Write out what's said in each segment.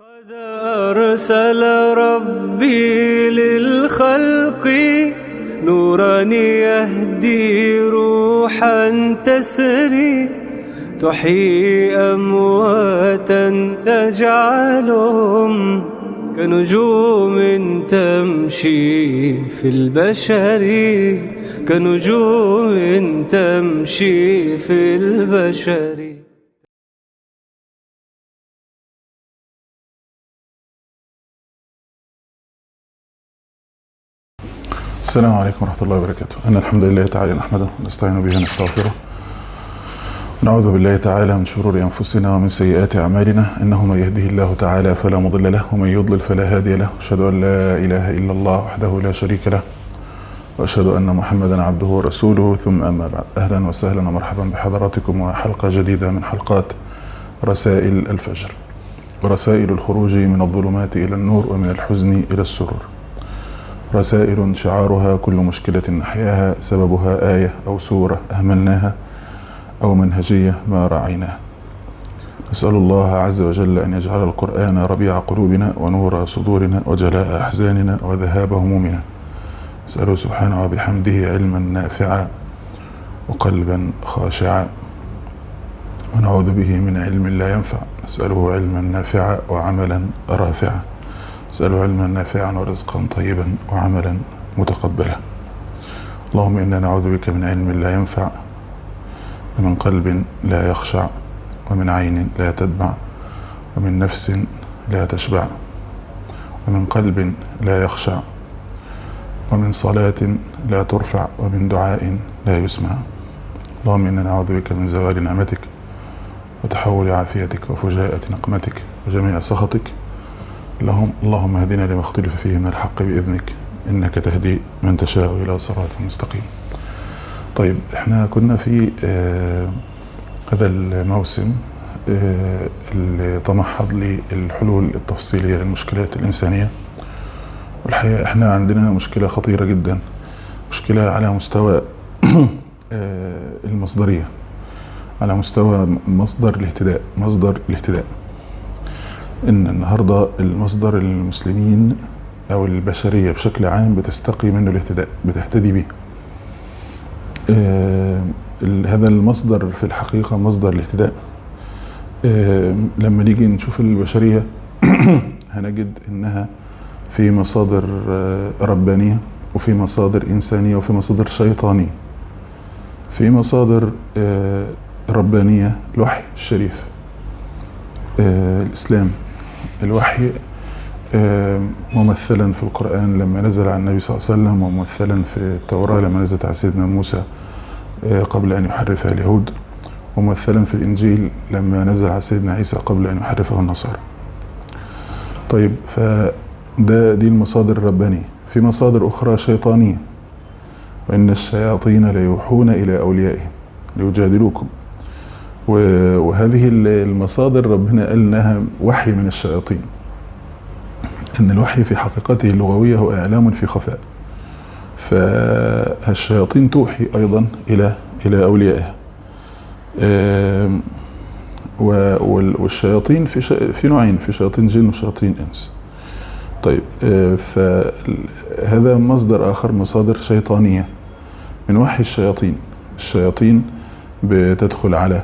قد أرسل ربي للخلق نورا يهدي روحا تسري تحيي أمواتا تجعلهم كنجوم تمشي في البشر كنجوم تمشي في البشر. السلام عليكم ورحمة الله وبركاته. إن الحمد لله تعالى نحمده ونستعين به ونستغفره ونعوذ بالله تعالى من شرور أنفسنا ومن سيئات أعمالنا، إنه من يهده الله تعالى فلا مضل له ومن يضلل فلا هادي له، أشهد أن لا إله إلا الله وحده لا شريك له وأشهد أن محمدا عبده ورسوله، ثم أما بعد. أهلا وسهلا ومرحبا بحضراتكم وحلقة جديدة من حلقات رسائل الفجر، ورسائل الخروج من الظلمات إلى النور ومن الحزن إلى السرور. رسائل شعارها كل مشكلة نحياها سببها آية أو سورة أهملناها أو منهجية ما راعيناها. نسأل الله عز وجل أن يجعل القرآن ربيع قلوبنا ونور صدورنا وجلاء أحزاننا وذهاب همومنا. نسأله سبحانه وبحمده علما نافعا وقلبا خاشعا، ونعوذ به من علم لا ينفع. نسأله علما نافعا وعملا رافعا. نسأله علما نافعا ورزقا طيبا وعملا متقبلا. اللهم إنا نعوذ بك من علم لا ينفع، ومن قلب لا يخشع، ومن عين لا تدمع، ومن نفس لا تشبع، ومن قلب لا يخشع، ومن صلاة لا ترفع، ومن دعاء لا يسمع. اللهم إنا نعوذ بك من زوال نعمتك وتحول عافيتك وفجاءة نقمتك وجميع سخطك. اللهم اهدنا لما اختلف فيه من الحق بإذنك، إنك تهدي من تشاء إلى صراط مستقيم. طيب، احنا كنا في هذا الموسم اللي تمحض للحلول التفصيلية للمشكلات الإنسانية. والحقيقة احنا عندنا مشكلة خطيرة جدا، مشكلة على مستوى المصدرية، على مستوى مصدر الاهتداء. إن النهاردة المصدر المسلمين أو البشرية بشكل عام بتستقي منه الاهتداء، بتهتدي به. هذا المصدر في الحقيقة مصدر الاهتداء. لما نيجي نشوف البشرية هنجد إنها في مصادر ربانية، وفي مصادر إنسانية، وفي مصادر شيطانية. في مصادر ربانية الوحي الشريف، الإسلام، الوحي ممثلا في القرآن لما نزل على النبي صلى الله عليه وسلم، وممثلا في التوراة لما نزلت على سيدنا موسى قبل أن يحرفها اليهود، وممثلا في الإنجيل لما نزل على سيدنا عيسى قبل أن يحرفه النصارى. طيب، دي المصادر الربانية. في مصادر أخرى شيطانية، وإن الشياطين ليوحون إلى أوليائهم ليجادلوكم. وهذه المصادر ربنا قال انها وحي من الشياطين، ان الوحي في حقيقته اللغوية هو اعلام في خفاء. فالشياطين توحي ايضا الى اوليائها. والشياطين في نوعين، في شياطين جن وشياطين انس. طيب، فهذا مصدر اخر، مصادر شيطانية من وحي الشياطين. الشياطين بتدخل على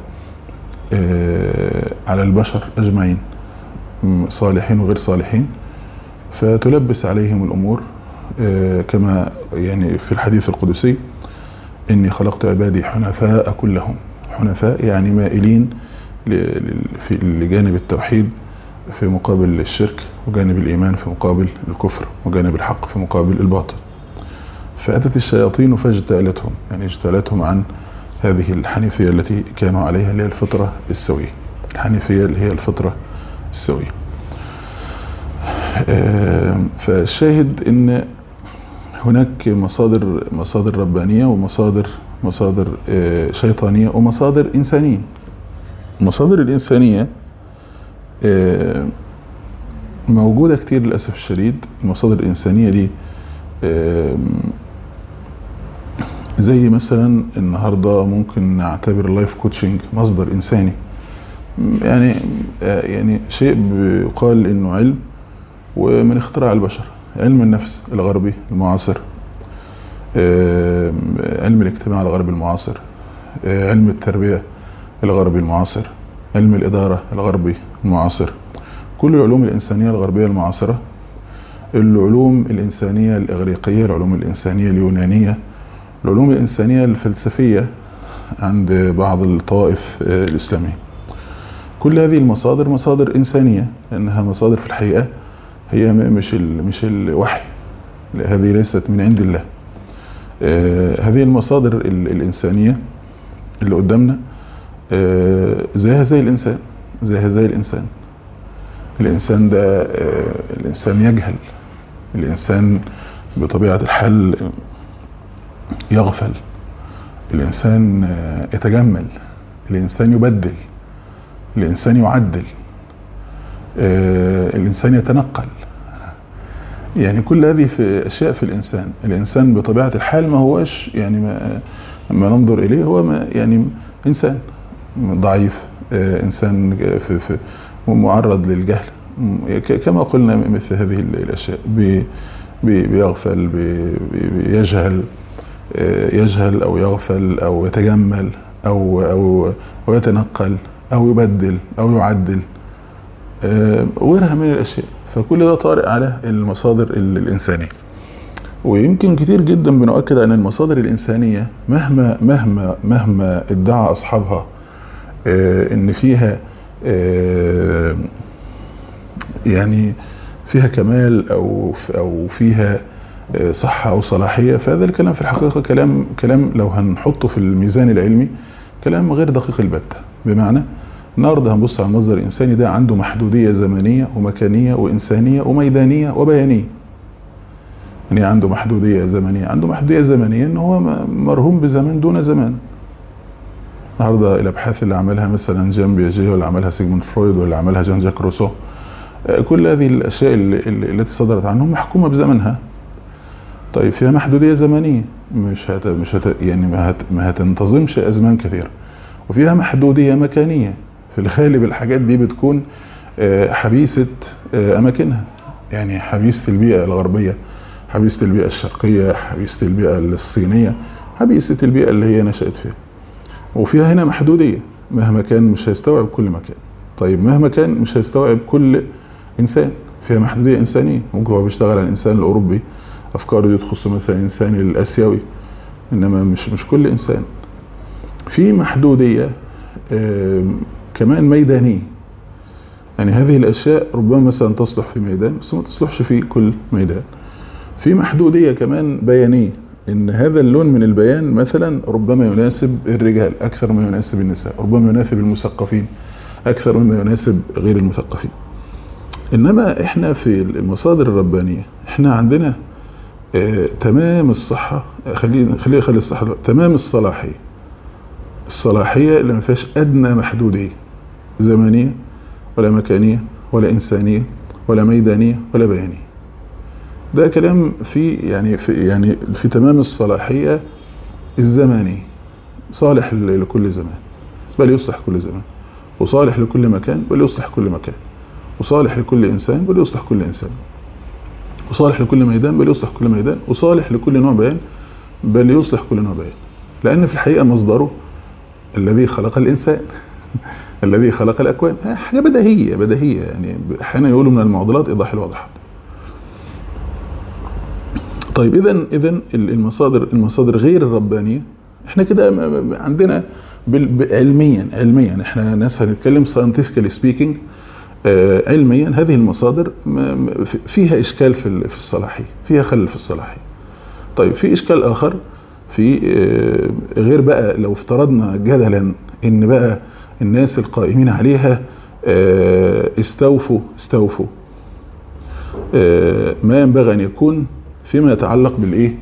البشر أجمعين، صالحين وغير صالحين، فتلبس عليهم الأمور كما يعني في الحديث القدسي: إني خلقت عبادي حنفاء كلهم. حنفاء يعني مائلين لجانب التوحيد في مقابل الشرك، وجانب الإيمان في مقابل الكفر، وجانب الحق في مقابل الباطل. فأتت الشياطين فاجتالتهم، يعني اجتالتهم عن هذه الحنيفية التي كانوا عليها، اللي هي الفطرة السوية. الحنيفية اللي هي الفطرة السوية. فالشاهد ان هناك مصادر ربانية، ومصادر شيطانية، ومصادر إنسانية. المصادر الإنسانية موجودة كتير للأسف الشديد. المصادر الإنسانية دي زي مثلا النهاردة ممكن نعتبر اللايف كوتشنج مصدر إنساني. يعني يعني شيء بيقال انه علم ومن اختراع البشر، علم النفس الغربي المعاصر، علم الاجتماع الغربي المعاصر، علم التربية الغربي المعاصر، علم الإدارة الغربي المعاصر، كل العلوم الإنسانية الغربية المعاصرة، العلوم الإنسانية الإغريقية، العلوم الإنسانية اليونانية، العلوم الإنسانية الفلسفية عند بعض الطوائف الإسلامية. كل هذه المصادر مصادر إنسانية، لأنها مصادر في الحقيقة هي مش الوحي، هذه ليست من عند الله. هذه المصادر الإنسانية اللي قدامنا زيها زي الإنسان، زيها زي الإنسان. الإنسان ده الإنسان يجهل، الإنسان بطبيعة الحال يغفل، الإنسان يتجمل، الإنسان يبدل، الإنسان يعدل، الإنسان يتنقل. يعني كل هذه في أشياء في الإنسان. الإنسان بطبيعة الحال ما هوش يعني ما ننظر إليه هو ما يعني إنسان ضعيف، إنسان في معرض للجهل كما قلنا. مثل هذه الأشياء بيغفل، يجهل أو يغفل أو يتجمل أو يتنقل أو يبدل أو يعدل وغيرها من الأشياء. فكل ده طارئ على المصادر الإنسانية. ويمكن كتير جدا بنؤكد أن المصادر الإنسانية مهما ادعى أصحابها إن فيها يعني فيها كمال أو فيها صحة أو صلاحية، فهذا الكلام في الحقيقة كلام لو هنحطه في الميزان العلمي كلام غير دقيق البتة. بمعنى النهارده هنبص على المصدر الإنساني ده عنده محدودية زمنية ومكانية وإنسانية وميدانية وبيانية. يعني عنده محدودية زمنية، عنده محدودية زمنية إن هو مرهون بزمان دون زمان. النهارده الأبحاث اللي عملها مثلا جان بياجيه، واللي عملها سيجموند فرويد، واللي عملها جان جاك روسو، كل هذه الأشياء التي صدرت عنهم محكومة بزمنها. طيب فيها محدودية زمنية، مش يعني ما هتنتظمش أزمان كثيرة. وفيها محدودية مكانية، في الغالب الحاجات دي بتكون حبيسة أماكنها، يعني حبيسة البيئة الغربية، حبيسة البيئة الشرقية، حبيسة البيئة الصينية، حبيسة البيئة اللي هي نشأت فيها. وفيها هنا محدودية، مهما كان مش هيستوعب كل مكان. طيب مهما كان مش هيستوعب كل إنسان، فيها محدودية إنسانية. ممكن هو بيشتغل على الإنسان الأوروبي، أفكاره دي تخص مثلا الإنسان الآسيوي، إنما مش كل إنسان. في محدودية كمان ميدانية، يعني هذه الأشياء ربما مثلا تصلح في ميدان بس ما تصلحش في كل ميدان. في محدودية كمان بيانية، إن هذا اللون من البيان مثلا ربما يناسب الرجال أكثر ما يناسب النساء، ربما يناسب المثقفين أكثر مما يناسب غير المثقفين. إنما إحنا في المصادر الربانية إحنا عندنا تمام الصحة، خلي الصحة تمام الصلاحية اللي ما فيهاش أدنى محدودية زمنية ولا مكانية ولا إنسانية ولا ميدانية ولا بيانية. ده كلام في تمام الصلاحية الزمنية، صالح لكل زمان بل يصلح كل زمان، وصالح لكل مكان بل يصلح كل مكان، وصالح لكل إنسان بل يصلح كل إنسان، وصالح لكل ميدان بل يصلح كل ميدان، وصالح لكل نوع بيان بل يصلح كل نوع بيان. لأن في الحقيقة مصدره الذي خلق الإنسان الذي خلق الأكوان. حاجة بديهية يعني أحيانا يقولوا من المعضلات إيضاح الواضح. طيب إذن المصادر غير الربانية احنا كده عندنا علميا احنا ناس هنتكلم scientifically speaking، علميا هذه المصادر فيها إشكال في الصلاحية، فيها خلل في الصلاحية. طيب في إشكال آخر في غير بقى لو افترضنا جدلا إن بقى الناس القائمين عليها استوفوا ما ينبغي أن يكون فيما يتعلق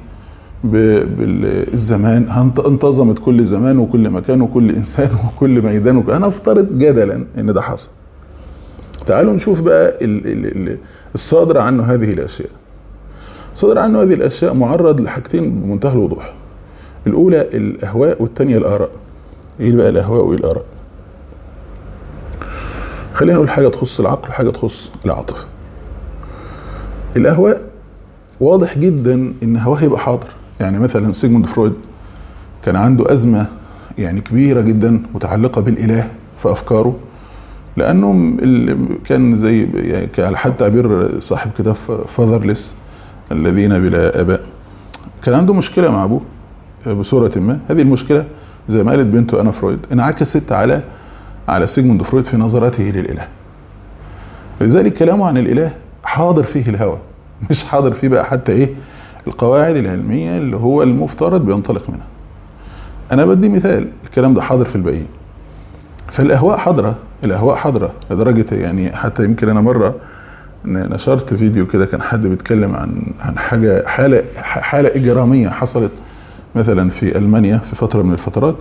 بالزمان، انتظمت كل زمان وكل مكان وكل إنسان وكل ميدان أنا أفترض جدلا إن ده حصل. تعالوا نشوف بقى الصادر عنه هذه الأشياء. صادر عنه هذه الأشياء معرض لحاجتين بمنتهى الوضوح. الأولى الأهواء والثانية الآراء. إيه بقى الأهواء والآراء؟ خلينا نقول حاجة تخص العقل وحاجة تخص العاطفة. الأهواء واضح جدا إن هواه يبقى حاضر. يعني مثلا سيجموند فرويد كان عنده أزمة يعني كبيرة جدا متعلقة بالإله في أفكاره، لأنه كان زي يعني على حد تعبير صاحب كتاب فاذرلس الذين بلا آباء، كان عنده مشكلة مع أبوه بصورة ما. هذه المشكلة زي ما قالت بنته أنا فرويد انعكست على سيجموند فرويد في نظرته للإله. لذلك كلامه عن الإله حاضر فيه الهوى، مش حاضر فيه بقى حتى إيه القواعد العلمية اللي هو المفترض بينطلق منها. أنا بدي مثال، الكلام ده حاضر في الباقيين. فالأهواء حاضرة، الأهواء حاضرة لدرجة يعني حتى يمكن أنا مرة نشرت فيديو كده كان حد بيتكلم عن حالة إجرامية حصلت مثلا في ألمانيا في فترة من الفترات،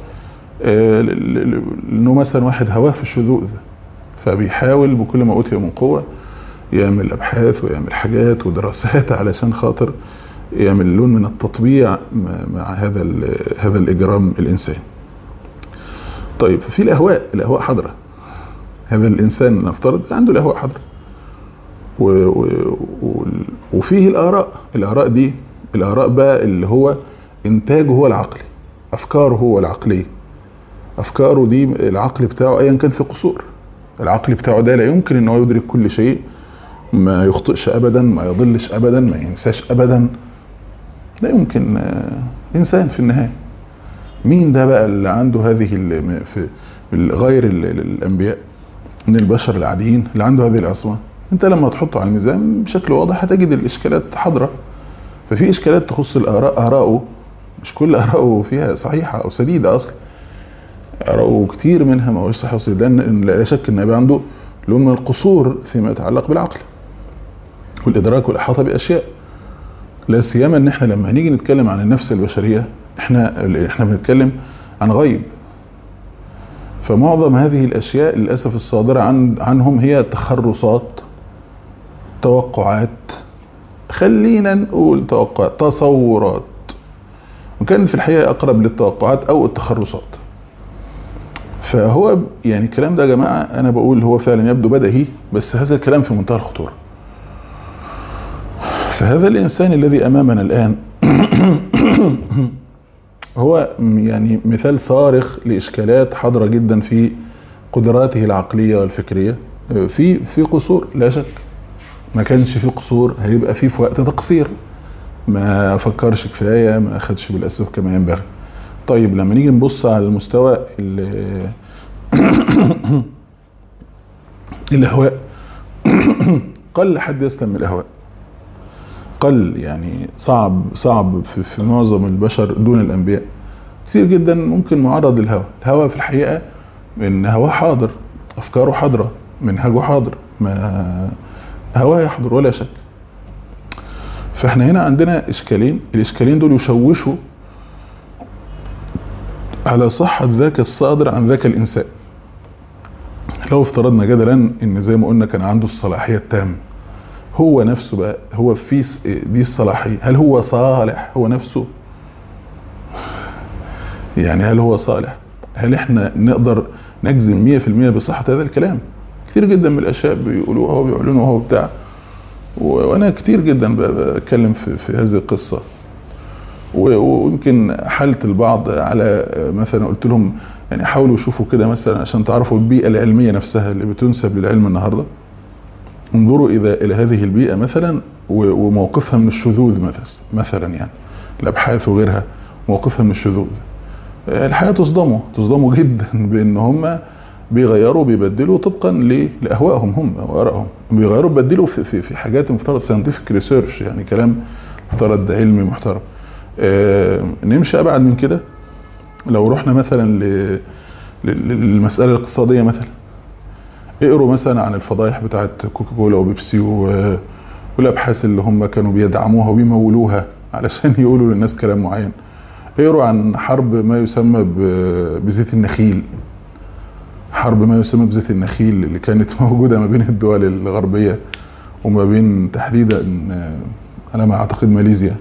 إنه مثلا واحد هواه في الشذوذ، فبيحاول بكل ما أوتي من قوة يعمل أبحاث ويعمل حاجات ودراسات علشان خاطر يعمل لون من التطبيع مع هذا الإجرام الإنساني. طيب في الأهواء حاضرة. هذا الإنسان نفترض عنده الأهواء حاضرة، وفيه الآراء دي الآراء بقى اللي هو إنتاجه هو العقلي، أفكاره هو العقلية. أفكاره دي العقل بتاعه أيا كان في قصور، العقل بتاعه ده لا يمكن إنه يدرك كل شيء، ما يخطئش أبدا، ما يضلش أبدا، ما ينساش أبدا، لا يمكن. إنسان في النهاية. مين ده بقى اللي عنده هذه في غير الأنبياء من البشر العاديين اللي عنده هذه العصمة؟ انت لما تحطه على الميزان بشكل واضح هتجد الإشكالات حاضرة. ففي إشكالات تخص الآراء، آراءه مش كل آراءه فيها صحيحة أو سديدة أصلا، آراءه كتير منها ما هوش صحيح وسديدة، لأن لا شك إن يبقى عنده لون من القصور فيما يتعلق بالعقل والإدراك والإحاطة بأشياء. لا سيما إن إحنا لما هنيجي نتكلم عن النفس البشرية إحنا بنتكلم عن غيب، فمعظم هذه الأشياء للأسف الصادرة عنهم هي تخرصات، توقعات، خلينا نقول توقعات، تصورات، وكانت في الحقيقة أقرب للتوقعات أو التخرصات. فهو يعني الكلام ده يا جماعة أنا بقول هو فعلا يبدو بديهي، بس هذا الكلام في منتهى الخطورة. فهذا الإنسان الذي أمامنا الآن هو يعني مثال صارخ لإشكالات حاضرة جدا في قدراته العقلية والفكرية. في قصور لا شك، ما كانش في قصور هيبقى في وقت تقصير، ما فكرش كفاية، ما أخدش بالأسباب كما ينبغي. طيب لما نيجي نبص على المستوى الأهواء قل حد يسلم من الأهواء، قل يعني صعب في معظم البشر دون الأنبياء كثير جدا ممكن معرض للهوى. الهوى في الحقيقة إن هواه حاضر، أفكاره حاضرة، منهجه حاضر، ما هواه يحضر ولا شك. فإحنا هنا عندنا إشكالين، الإشكالين دول يشوشوا على صحة ذاك الصادر عن ذاك الإنسان. لو افترضنا جدلا إن زي ما قلنا كان عنده الصلاحية التامة، هو نفسه بقى هو في دي الصلاحية، هل هو صالح هو نفسه؟ يعني هل هو صالح؟ هل احنا نقدر نجزم 100% بصحة هذا الكلام؟ كتير جدا من الأشياء بيقولوها وبيعلنوها وبتاع، وأنا كتير جدا بتكلم في هذه القصة، ويمكن حالت البعض على مثلا قلت لهم يعني حاولوا يشوفوا كده مثلا عشان تعرفوا البيئة العلمية نفسها اللي بتنسب للعلم النهاردة، انظروا إلى هذه البيئة مثلا وموقفها من الشذوذ مثلا يعني الأبحاث وغيرها، موقفها من الشذوذ. الحياة تصدموا جدا بأن هم بيغيروا بيبدلوا طبقا لأهوائهم هم وآرائهم، بيغيروا بيبدلوا في حاجات مفترض scientific research، يعني كلام مفترض علمي محترم. نمشي أبعد من كده، لو رحنا مثلا للمسألة الاقتصادية مثلا، اقروا مثلا عن الفضائح بتاعت كوكاكولا وبيبسي والأبحاث اللي هم كانوا بيدعموها وبيمولوها علشان يقولوا للناس كلام معين. اقروا عن حرب ما يسمى بزيت النخيل، حرب ما يسمى بزيت النخيل اللي كانت موجودة ما بين الدول الغربية وما بين تحديدا على ما اعتقد ماليزيا.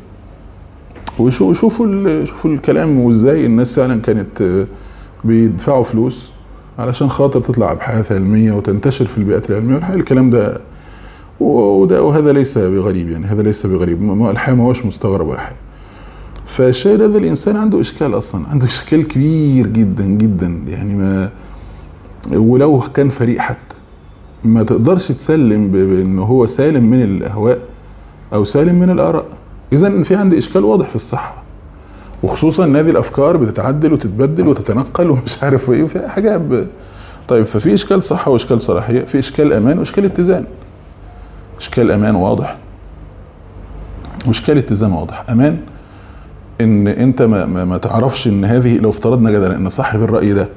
وشوفوا الكلام وازاي الناس فعلا كانت بيدفعوا فلوس علشان خاطر تطلع ابحاث علميه وتنتشر في البيئات العلميه، والحقيقه الكلام ده وهذا ليس بغريب، يعني هذا ليس بغريب، الحقيقه ما هوش مستغرب ولا حاجه. فالشاهد هذا الانسان عنده اشكال، اصلا عنده اشكال كبير جدا جدا، يعني ما ولو كان فريق حتى ما تقدرش تسلم بانه هو سالم من الاهواء او سالم من الاراء. اذا في عندي اشكال واضح في الصحه، وخصوصا ان هذه الافكار بتتعدل وتتبدل وتتنقل ومش عارف ايه، وفي حاجه طيب ففي اشكال صحه واشكال صلاحيه، في اشكال امان واشكال اتزان. اشكال امان واضح واشكال اتزان واضح. امان ان انت ما تعرفش ان هذه، لو افترضنا جدلا ان صاحب الراي ده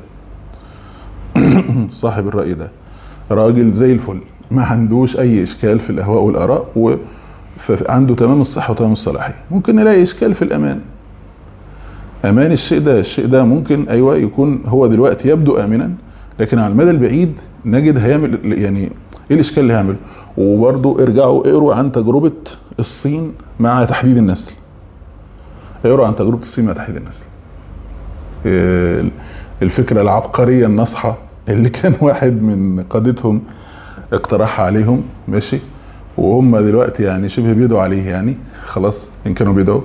صاحب الراي ده راجل زي الفل، ما عندوش اي اشكال في الاهواء والاراء، فعنده تمام الصحه وتمام الصلاحيه، ممكن نلاقي اشكال في الامان. امان الشيء ده ممكن ايوه يكون هو دلوقتي يبدو امنا، لكن على المدى البعيد نجد هيعمل يعني ايه الاشكال اللي هيعمله. وبرضو ارجعوا اقروا عن تجربه الصين مع تحديد النسل. اقروا عن تجربه الصين مع تحديد النسل. الفكره العبقريه الناصحه اللي كان واحد من قادتهم اقترحها عليهم، ماشي، وهم دلوقتي يعني شبه بيدعوا عليه، يعني خلاص ان كانوا بيدعوا.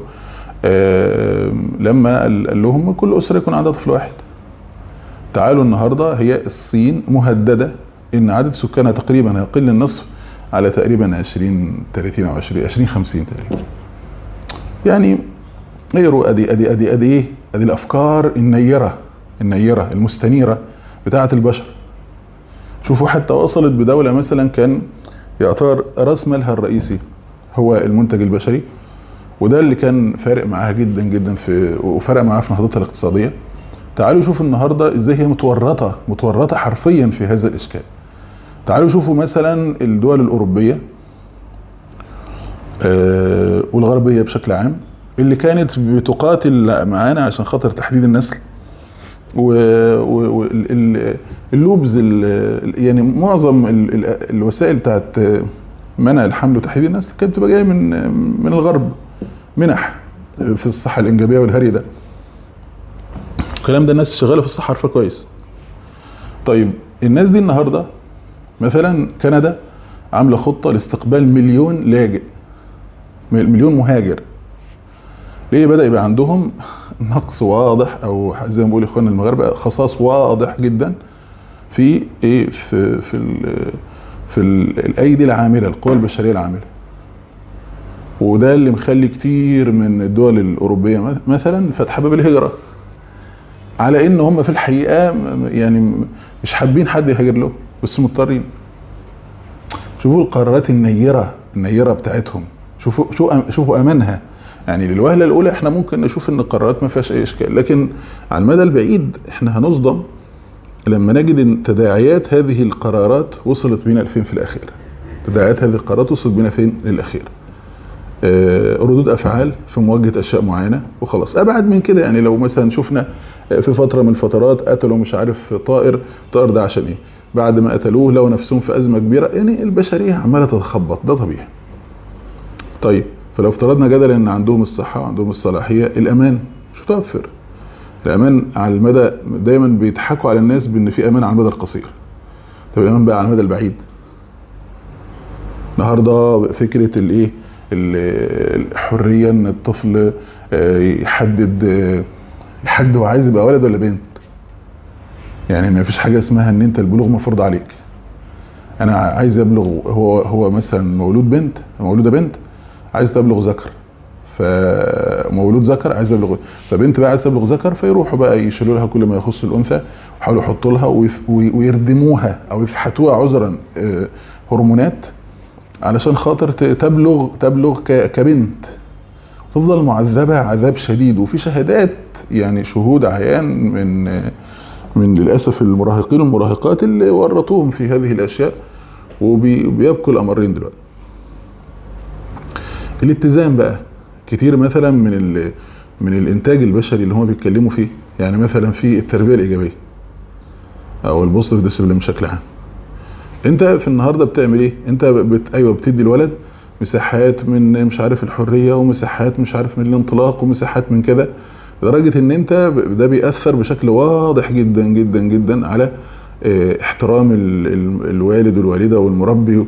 لما قال لهم كل اسره يكون عندها طفل واحد. تعالوا النهارده هي الصين مهدده ان عدد سكانها تقريبا هيقل النصف على تقريبا 2030 او 2050 تقريبا. يعني اقروا ادي الافكار النيره المستنيره بتاعه البشر. شوفوا حتى وصلت بدوله مثلا كان يعتبر راس مالها الرئيسي هو المنتج البشري، وده اللي كان فارق معاها جدا جدا وفرق معاها في نهضتها الاقتصاديه. تعالوا شوفوا النهارده ازاي هي متورطه حرفيا في هذا الاشكال. تعالوا شوفوا مثلا الدول الاوروبيه والغربيه بشكل عام اللي كانت بتقاتل معانا عشان خاطر تحديد النسل، واللوبز يعني معظم الوسائل بتاعت منع الحمل وتحديد النسل كانت بتبقى جايه من الغرب، منح في الصحه الانجابيه والهري ده. الكلام ده الناس شغاله في الصحه عارفه كويس. طيب الناس دي النهارده مثلا كندا عامله خطه لاستقبال 1,000,000 لاجئ، 1,000,000 مهاجر. ليه؟ بدا يبقى عندهم نقص واضح، او زي ما بيقول اخواننا المغاربه خصاص واضح جدا في ايه في الايدي العامله، القوى البشريه العامله. وده اللي مخلي كتير من الدول الاوروبيه مثلا فاتحه باب الهجره، على ان هم في الحقيقه يعني مش حابين حد يهاجر له بس مضطرين. شوفوا القرارات النيره بتاعتهم، شوفوا امانها. يعني للوهله الاولى احنا ممكن نشوف ان القرارات ما فيهاش اي اشكال، لكن على المدى البعيد احنا هنصدم لما نجد ان تداعيات هذه القرارات وصلت بينا لفين في الاخير. تداعيات هذه القرارات وصلت بينا فين للاخير؟ ردود افعال في مواجهه اشياء معينه وخلاص. ابعد من كده، يعني لو مثلا شفنا في فتره من الفترات قتلوا مش عارف طائر ده عشان ايه؟ بعد ما قتلوه لو نفسهم في ازمه كبيره. يعني البشريه عماله تتخبط، ده طبيعي. طيب فلو افترضنا جدلا ان عندهم الصحه وعندهم الصلاحيه، الامان مش متوفر. الامان على المدى دايما بيضحكوا على الناس بان في امان على المدى القصير. طب الامان بقى على المدى البعيد. النهارده فكره الايه؟ الحريه ان الطفل يحدد هو عايز يبقى ولد ولا بنت. يعني ما فيش حاجه اسمها ان انت البلوغ مفروض عليك. انا عايز ابلغ، هو مثلا مولوده بنت عايز تبلغ ذكر، فمولود ذكر عايز يبلغ، فبنت بقى عايز تبلغ ذكر، فيروحوا بقى يشيلوا لها كل ما يخص الانثى ويحاولوا يحطوا لها ويردموها او يفحتوها عذرا هرمونات علشان خاطر تبلغ كبنت، تفضل معذبه عذاب شديد. وفي شهادات يعني شهود عيان من للاسف المراهقين والمراهقات اللي ورطوهم في هذه الاشياء وبيبكوا الامرين دلوقتي. الاتزان بقى كتير مثلا من الانتاج البشري اللي هم بيتكلموا فيه، يعني مثلا في التربيه الايجابيه او البوزيتيف ديسيبلين بشكل عام. انت في النهارده بتعمل ايه؟ انت بتدي الولد مساحات من مش عارف الحريه، ومساحات مش عارف من الانطلاق، ومساحات من كده، لدرجه ان انت ده بيأثر بشكل واضح جدا جدا جدا احترام الوالد والوالدة والمربي،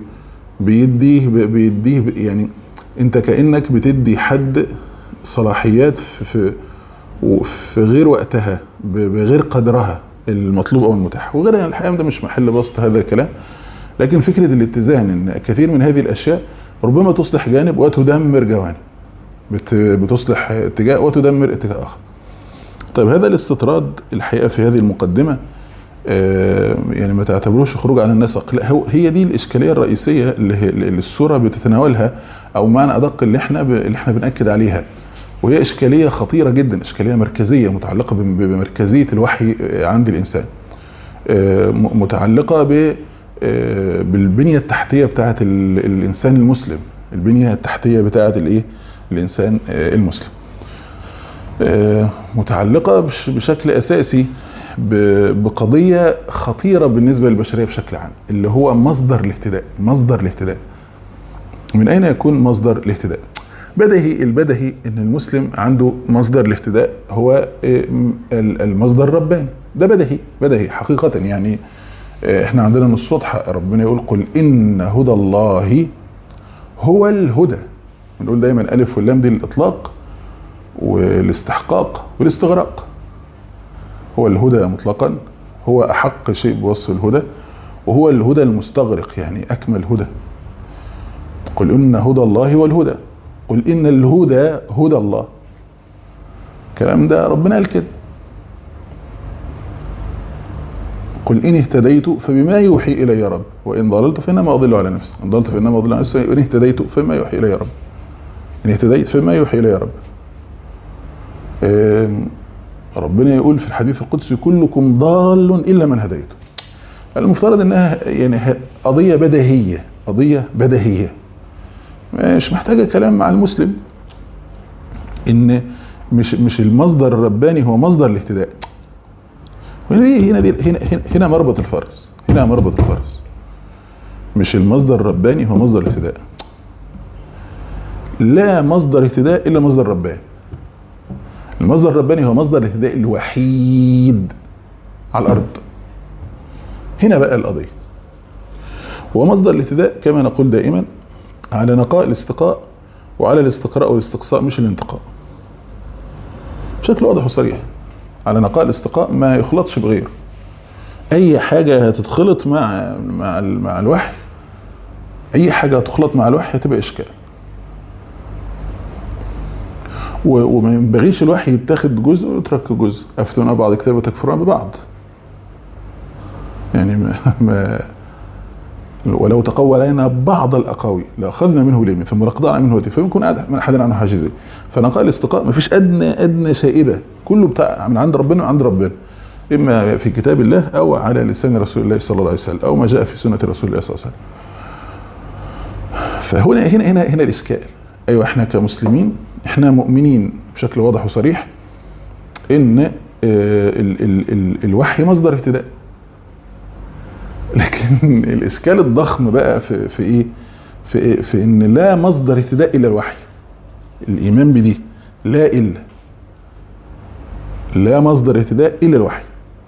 بيديه يعني انت كأنك بتدي حد صلاحيات في غير وقتها، بغير قدرها المطلوب او المتاح وغيرها. يعني الحقيقة ده مش محل بسط هذا الكلام، لكن فكرة الاتزان ان كثير من هذه الاشياء ربما تصلح جانب وتدمر جوانب، بتصلح اتجاه وتدمر اتجاه اخر. طيب هذا الاستطراد الحقيقة في هذه المقدمة يعني ما تعتبروش خروج عن النسق، لا هي دي الإشكالية الرئيسية اللي السورة بتتناولها، أو معنى أدق اللي احنا بنأكد عليها، وهي إشكالية خطيرة جدا، إشكالية مركزية متعلقة بمركزية الوحي عند الإنسان، متعلقة بالبنية التحتية بتاعة الإنسان المسلم، البنية التحتية بتاعة الإنسان المسلم، متعلقة بشكل أساسي بقضية خطيرة بالنسبة للبشرية بشكل عام، اللي هو مصدر الاهتداء. من أين يكون مصدر الاهتداء؟ البدهي إن المسلم عنده مصدر الاهتداء هو المصدر الرباني. ده بدهي حقيقة. يعني احنا عندنا نص واضحة، ربنا يقول قل إن هدى الله هو الهدى. بنقول دايما ألف واللام دي الإطلاق والاستحقاق والاستغراق. هو الهدى مطلقا، هو أحق شيء بوصف الهدى، وهو الهدى المستغرق، يعني أكمل هدى. قل إن هدى الله هو الهدى، قل إن الهدى هدى الله. الكلام ده ربنا قال كده. قل إن اهتديت فبما يوحي إلي رب، وإن ضللت فإنما أضل على نفسي، إن ضللت فإنما أضل على نفسي، وإن اهتديت فبما يوحي إلي رب، إن اهتديت فبما يوحي إلي رب. ربنا يقول في الحديث القدسي كلكم ضال إلا من هديته. المفترض إنها يعني قضية بديهية مش محتاجة كلام مع المسلم، إن مش المصدر الرباني هو مصدر الاهتداء. هنا مربط الفرس، مش المصدر الرباني هو مصدر الاهتداء. لا مصدر اهتداء إلا مصدر رباني. المصدر الرباني هو مصدر الاهتداء الوحيد على الأرض. هنا بقى القضية. ومصدر الاهتداء كما نقول دائما على نقاء الاستقاء وعلى الاستقراء والاستقصاء، مش الانتقاء. بشكل واضح وصريح، على نقاء الاستقاء ما يخلطش بغيره. أي حاجة هتتخلط مع الوحي، أي حاجة هتخلط مع الوحي هتبقى إشكال. وما ينبغيش الوحي يتاخد جزء ويترك جزء. أفتون بعض كتاب وتكفرون ببعض. يعني ولو تقول علينا بعض الأقاويل لأخذنا منه اليمين ثم لقطعنا منه اليتين فمن يكون من أحد عنه حاجزين. فنقاء الاستقاء ما فيش أدنى شائبة، كله بتاع من عند ربنا وعند ربنا، إما في كتاب الله أو على لسان رسول الله صلى الله عليه وسلم أو ما جاء في سنة رسول الله صلى الله عليه وسلم. فهنا هنا الإشكال. أيوة احنا كمسلمين احنا مؤمنين بشكل واضح وصريح ان الوحي مصدر اهتداء، لكن الاشكال الضخم بقى في ايه؟ في ان لا مصدر اهتداء الا الوحي. الايمان بدي لا مصدر اهتداء الا الوحي.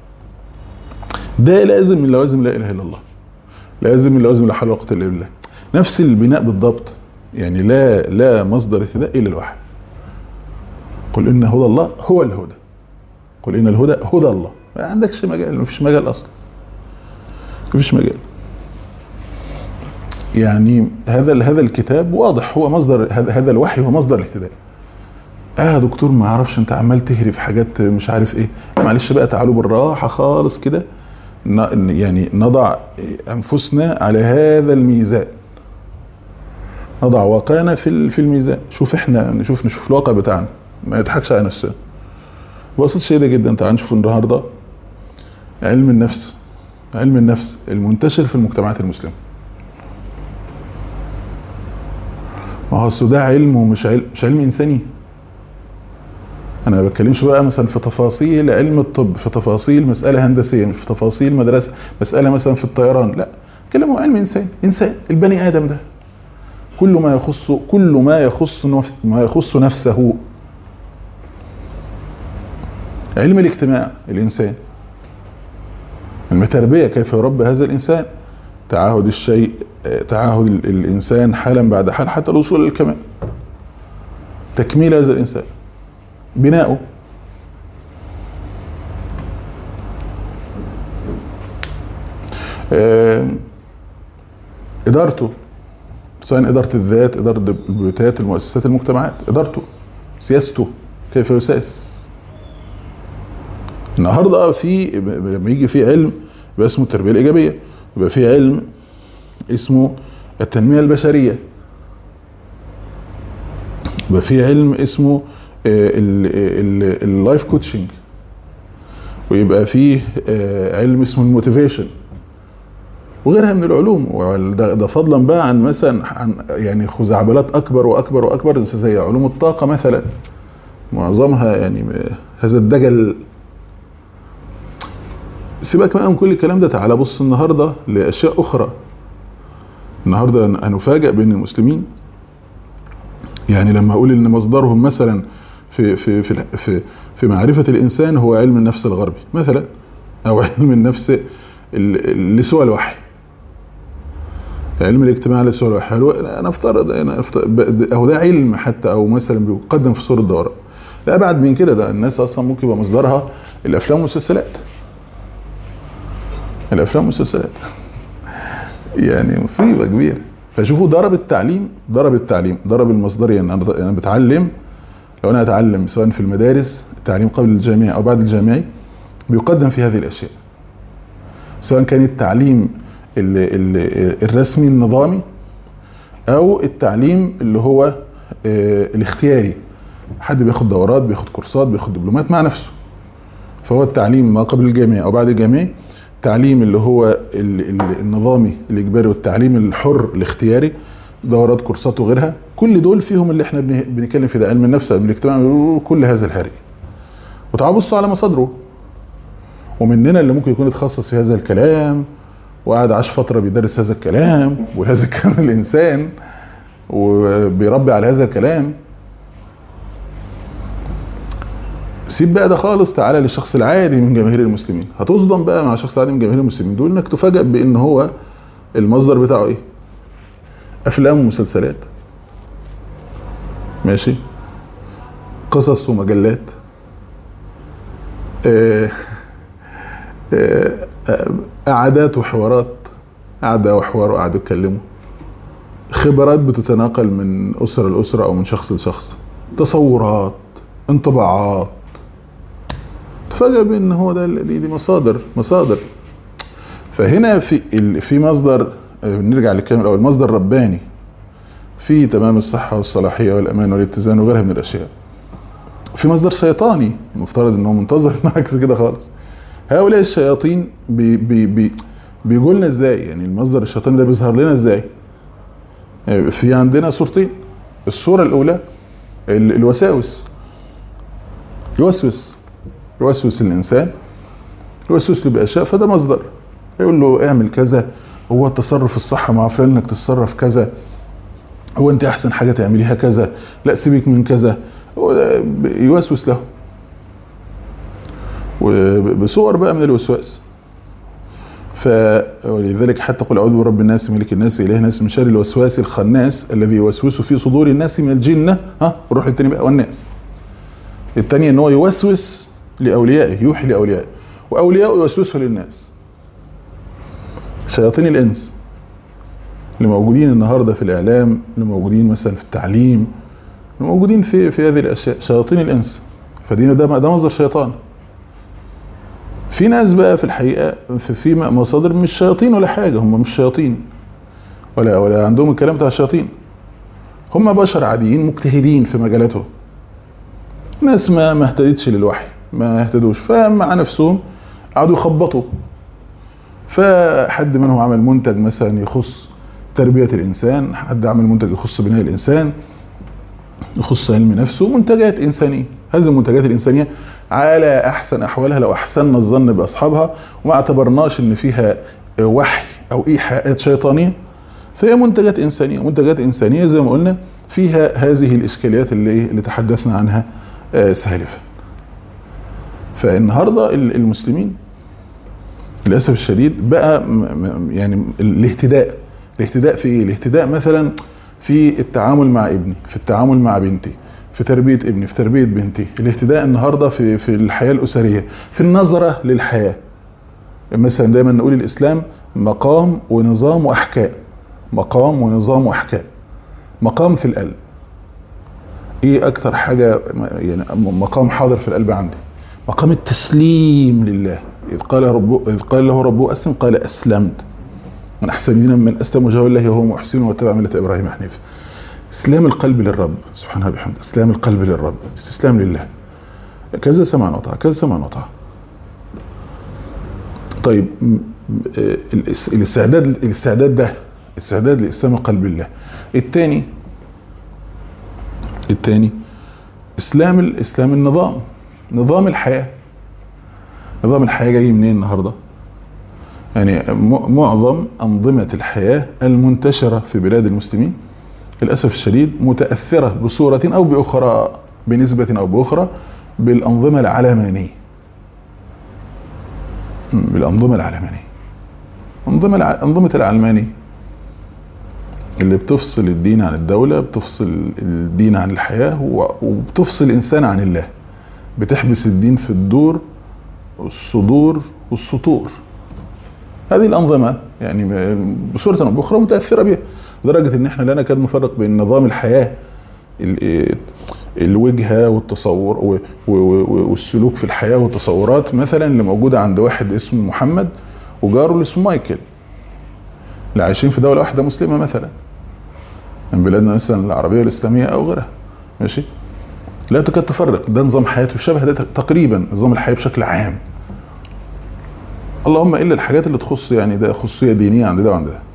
ده لازم من لوازم لا اله الا الله، لازم من لوازم لا حول ولا قوه الا بالله. نفس البناء بالضبط. يعني لا مصدر اهتداء الا الوحي. قل ان هدى الله هو الهدى، قل ان الهدى هدى الله. ما عندكش مجال، مفيش مجال اصلا، مفيش مجال. يعني هذا الكتاب واضح، هو مصدر هذا الوحي هو مصدر الاهتداء. دكتور ما اعرفش، انت عمال تهري في حاجات مش عارف ايه. معلش بقى، تعالوا بالراحه خالص كده، يعني نضع انفسنا على هذا الميزان، نضع واقعنا في الميزان. شوف احنا نشوف الواقع بتاعنا، ما يضحكش على نفسنا. بسيط شديدة جدا. تعال نشوف النهارده علم النفس المنتشر في المجتمعات المسلمة. ما هو ده علم ومش علم انساني. انا ما بتكلمش بقى مثلا في تفاصيل علم الطب، في تفاصيل مسألة هندسية، مش في تفاصيل مدرسة، مسألة مثلا في الطيران، لا، كلامه علم انسان البني ادم ده، كل ما يخص نفسه. علم الاجتماع الانسان، علم التربية كيف يربى هذا الإنسان، تعاهد الشيء، تعاهد الإنسان حالا بعد حال حتى الوصول للكمال، تكميل هذا الإنسان، بناؤه. إدارته، سواء إدارة الذات، إدارة البيوتات، المؤسسات، المجتمعات، إدارته، سياسته، كيف يساس. النهارده لما يجي في علم يبقى اسمه التربية الإيجابية، يبقى في علم اسمه التنمية البشرية، يبقى في علم اسمه اللايف كوتشنج، ويبقى فيه علم اسمه الموتيفيشن وغيرها من العلوم. ده فضلا بقى عن مثلا يعني خزعبلات اكبر واكبر واكبر زي علوم الطاقه مثلا، معظمها يعني هذا الدجل. سيبك بقى من كل الكلام ده، تعالى بص النهارده لاشياء اخرى. النهارده هنفاجئ بين المسلمين، يعني لما اقول ان مصدرهم مثلا في معرفه الانسان هو علم النفس الغربي مثلا، او علم النفس اللي سوى الوحي، علم الاجتماع اللي سوى الوحي. انا افترض او ده علم حتى، او مثلا بيقدم في صوره دورة. لا ابعد من كده، ده الناس اصلا ممكن يبقى مصدرها الافلام والمسلسلات، الافلام والمسلسلات يعني مصيبه كبيره. فشوفوا ضرب التعليم، ضرب المصدريه. انا بتعلم، لو انا اتعلم سواء في المدارس، التعليم قبل الجامعي او بعد الجامعي، بيقدم في هذه الاشياء، سواء كان التعليم الرسمي النظامي او التعليم اللي هو الاختياري، حد بياخد دورات، بياخد كورسات، بياخد دبلومات مع نفسه. فهو التعليم ما قبل الجامعي او بعد الجامعي، التعليم اللي هو النظامي الاجباري، والتعليم الحر الاختياري، دورات، كورسات وغيرها، كل دول فيهم اللي احنا بنتكلم في ده، علم النفس، علم الاجتماع، كل هذا الهري. وتعالوا بصوا على مصادره. ومننا اللي ممكن يكون اتخصص في هذا الكلام وقعد عاش فتره بيدرس هذا الكلام، وهذا الكلام الانسان، وبيربي على هذا الكلام. سيب بقى ده خالص، تعالى للشخص العادي من جماهير المسلمين. هتصدم بقى مع شخص عادي من جماهير المسلمين دول، انك تفاجأ بان هو المصدر بتاعه ايه؟ افلام ومسلسلات، ماشي، قصص ومجلات، قعدات وحوارات، قعدة وحوار وقعدوا يتكلموا، خبرات بتتناقل من أسرة لأسرة أو من شخص لشخص، تصورات، انطباعات. تفاجأ بأن هو ده، دي مصادر. فهنا في مصدر، نرجع للكلام الأول، مصدر رباني في تمام الصحة والصلاحية والأمان والاتزان وغيرها من الأشياء. في مصدر شيطاني مفترض أنه منتظر عكس كده خالص. هؤلاء الشياطين بيقولوا لنا ازاي؟ يعني المصدر الشيطاني ده بيظهر لنا ازاي؟ في عندنا صورتين. الصورة الأولى الوساوس، يوسوس الإنسان، يوسوس له بأشياء، فده مصدر. يقول له اعمل كذا، هو التصرف الصح مع فلان انك تتصرف كذا، هو انت احسن حاجة تعمليها كذا، لا سيبك من كذا، يوسوس له وبصور بقى من الوسواس. ولذلك حتى قل اعوذ برب الناس ملك الناس اله الناس من شر الوسواس الخناس الذي يوسوس في صدور الناس من الجنه. وروح للتاني بقى، والناس التاني ان هو يوسوس لاوليائه، يوحي لاوليائه، واوليائه يوسوسوا للناس. شياطين الانس اللي موجودين النهارده في الاعلام، اللي موجودين مثلا في التعليم، اللي موجودين في هذه الاشياء، شياطين الانس. ده مصدر شيطان. في ناس بقى في الحقيقه في مصادر مش شياطين ولا حاجه، هم مش شياطين ولا عندهم الكلام بتاع الشياطين، هم بشر عاديين مجتهدين في مجالاتهم، ناس ما اهتدتش للوحي، ما اهتدوش، فمع نفسهم قعدوا يخبطوا. فحد منهم عمل منتج مثلا يخص تربيه الانسان، حد عمل منتج يخص بناء الانسان، يخص علم نفسه، منتجات انسانيه. هذه المنتجات الانسانيه على احسن احوالها لو احسننا الظن باصحابها وما اعتبرناش ان فيها وحي او ايحاءات شيطانيه، فهي منتجات انسانيه زي ما قلنا فيها هذه الاشكاليات اللي تحدثنا عنها سالفا. فالنهارده المسلمين للاسف الشديد بقى يعني الاهتداء في ايه؟ الاهتداء مثلا في التعامل مع ابني، في التعامل مع بنتي، في تربيه ابني، في تربيه بنتي. الاهتداء النهارده في الحياه الاسريه، في النظره للحياه. مثلا دايما نقول الاسلام مقام ونظام واحكام. مقام ونظام واحكام. مقام في القلب. ايه اكتر حاجه يعني مقام حاضر في القلب عندي؟ مقام التسليم لله. إذ قال له ربه أسلم قال أسلمت. من أحسن دينا من أسلم وجهه لله وهو محسن واتبع ملة إبراهيم حنيفا. إسلام القلب للرب سبحانه وبحمده. إسلام القلب للرب، استسلام لله. كذا سمع وطاعة، كذا سمع وطاعة. طيب الاستعداد ده استعداد لإسلام القلب لله. الثاني إسلام النظام، نظام الحياة. نظام الحياة جاي منين النهاردة؟ يعني معظم أنظمة الحياة المنتشرة في بلاد المسلمين للأسف الشديد متأثرة بصورة أو بأخرى، بنسبة أو بأخرى، بالأنظمة العلمانية. بالأنظمة العلمانية. أنظمة العلمانية اللي بتفصل الدين عن الدولة، بتفصل الدين عن الحياة، وبتفصل الإنسان عن الله. بتحبس الدين في الدور والصدور والسطور. هذه الأنظمة يعني بصورة أو بأخرى متأثرة بها، لدرجة إن إحنا لا نكاد نفرق بين نظام الحياة الوجهة والتصور والسلوك في الحياة والتصورات مثلا اللي موجودة عند واحد اسمه محمد وجاره اللي اسمه مايكل، اللي عايشين في دولة واحدة مسلمة مثلا من بلادنا مثلا العربية الإسلامية أو غيرها. ماشي؟ لا تكاد تفرق. ده نظام حياته شبه ده تقريبا، نظام الحياة بشكل عام. اللهم إلا الحاجات اللي تخص يعني ده خصوصية دينية عند ده وعند ده.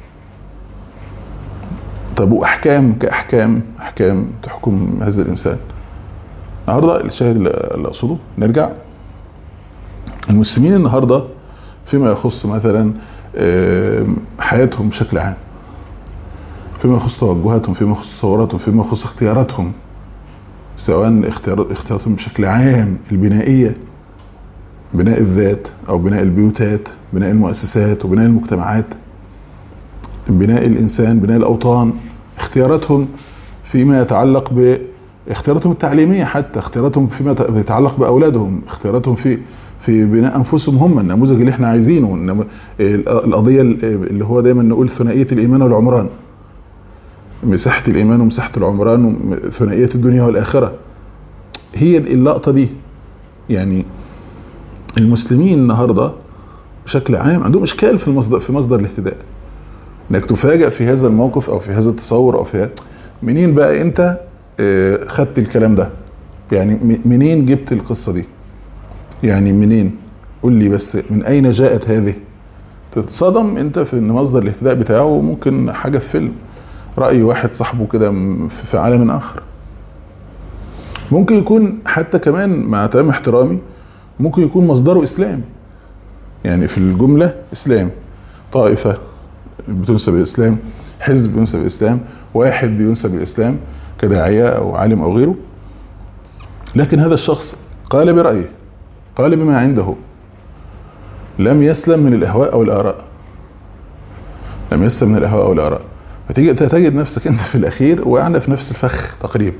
طب وأحكام كأحكام تحكم هذا الإنسان. النهارده الشاهد اللي أقصده، نرجع المسلمين النهارده فيما يخص مثلا حياتهم بشكل عام، فيما يخص توجهاتهم، فيما يخص تصوراتهم، فيما يخص اختياراتهم، سواء اختياراتهم بشكل عام البنائية، بناء الذات أو بناء البيوتات، بناء المؤسسات وبناء المجتمعات، بناء الإنسان، بناء الأوطان، اختياراتهم فيما يتعلق باختياراتهم التعليمية، حتى اختياراتهم فيما يتعلق بأولادهم، اختياراتهم في بناء أنفسهم هم، النموذج اللي احنا عايزينه، القضية اللي هو دايما نقول ثنائية الإيمان والعمران، مساحة الإيمان ومساحة العمران وثنائية الدنيا والآخرة. هي اللقطة دي. يعني المسلمين النهاردة بشكل عام عندهم إشكال في مصدر الاهتداء. انك تفاجأ في هذا الموقف او في هذا التصور او في منين بقى انت خدت الكلام ده؟ يعني منين جبت القصة دي؟ يعني منين؟ قول لي بس من اين جاءت هذه؟ تتصدم انت في ان مصدر الاهتداء بتاعه ممكن حاجة في فيلم، رأي واحد صاحبه كده في عالم اخر. ممكن يكون حتى كمان مع تمام احترامي ممكن يكون مصدره اسلام، يعني في الجملة اسلام، طائفة بتنسب الإسلام، حزب بينسب الإسلام، واحد بينسب الإسلام كداعية أو عالم أو غيره، لكن هذا الشخص قال برأيه، قال بما عنده، لم يسلم من الأهواء أو الآراء، لم يسلم من الأهواء أو الآراء. فتيجي تجد نفسك أنت في الأخير وقعنا في نفس الفخ تقريبا.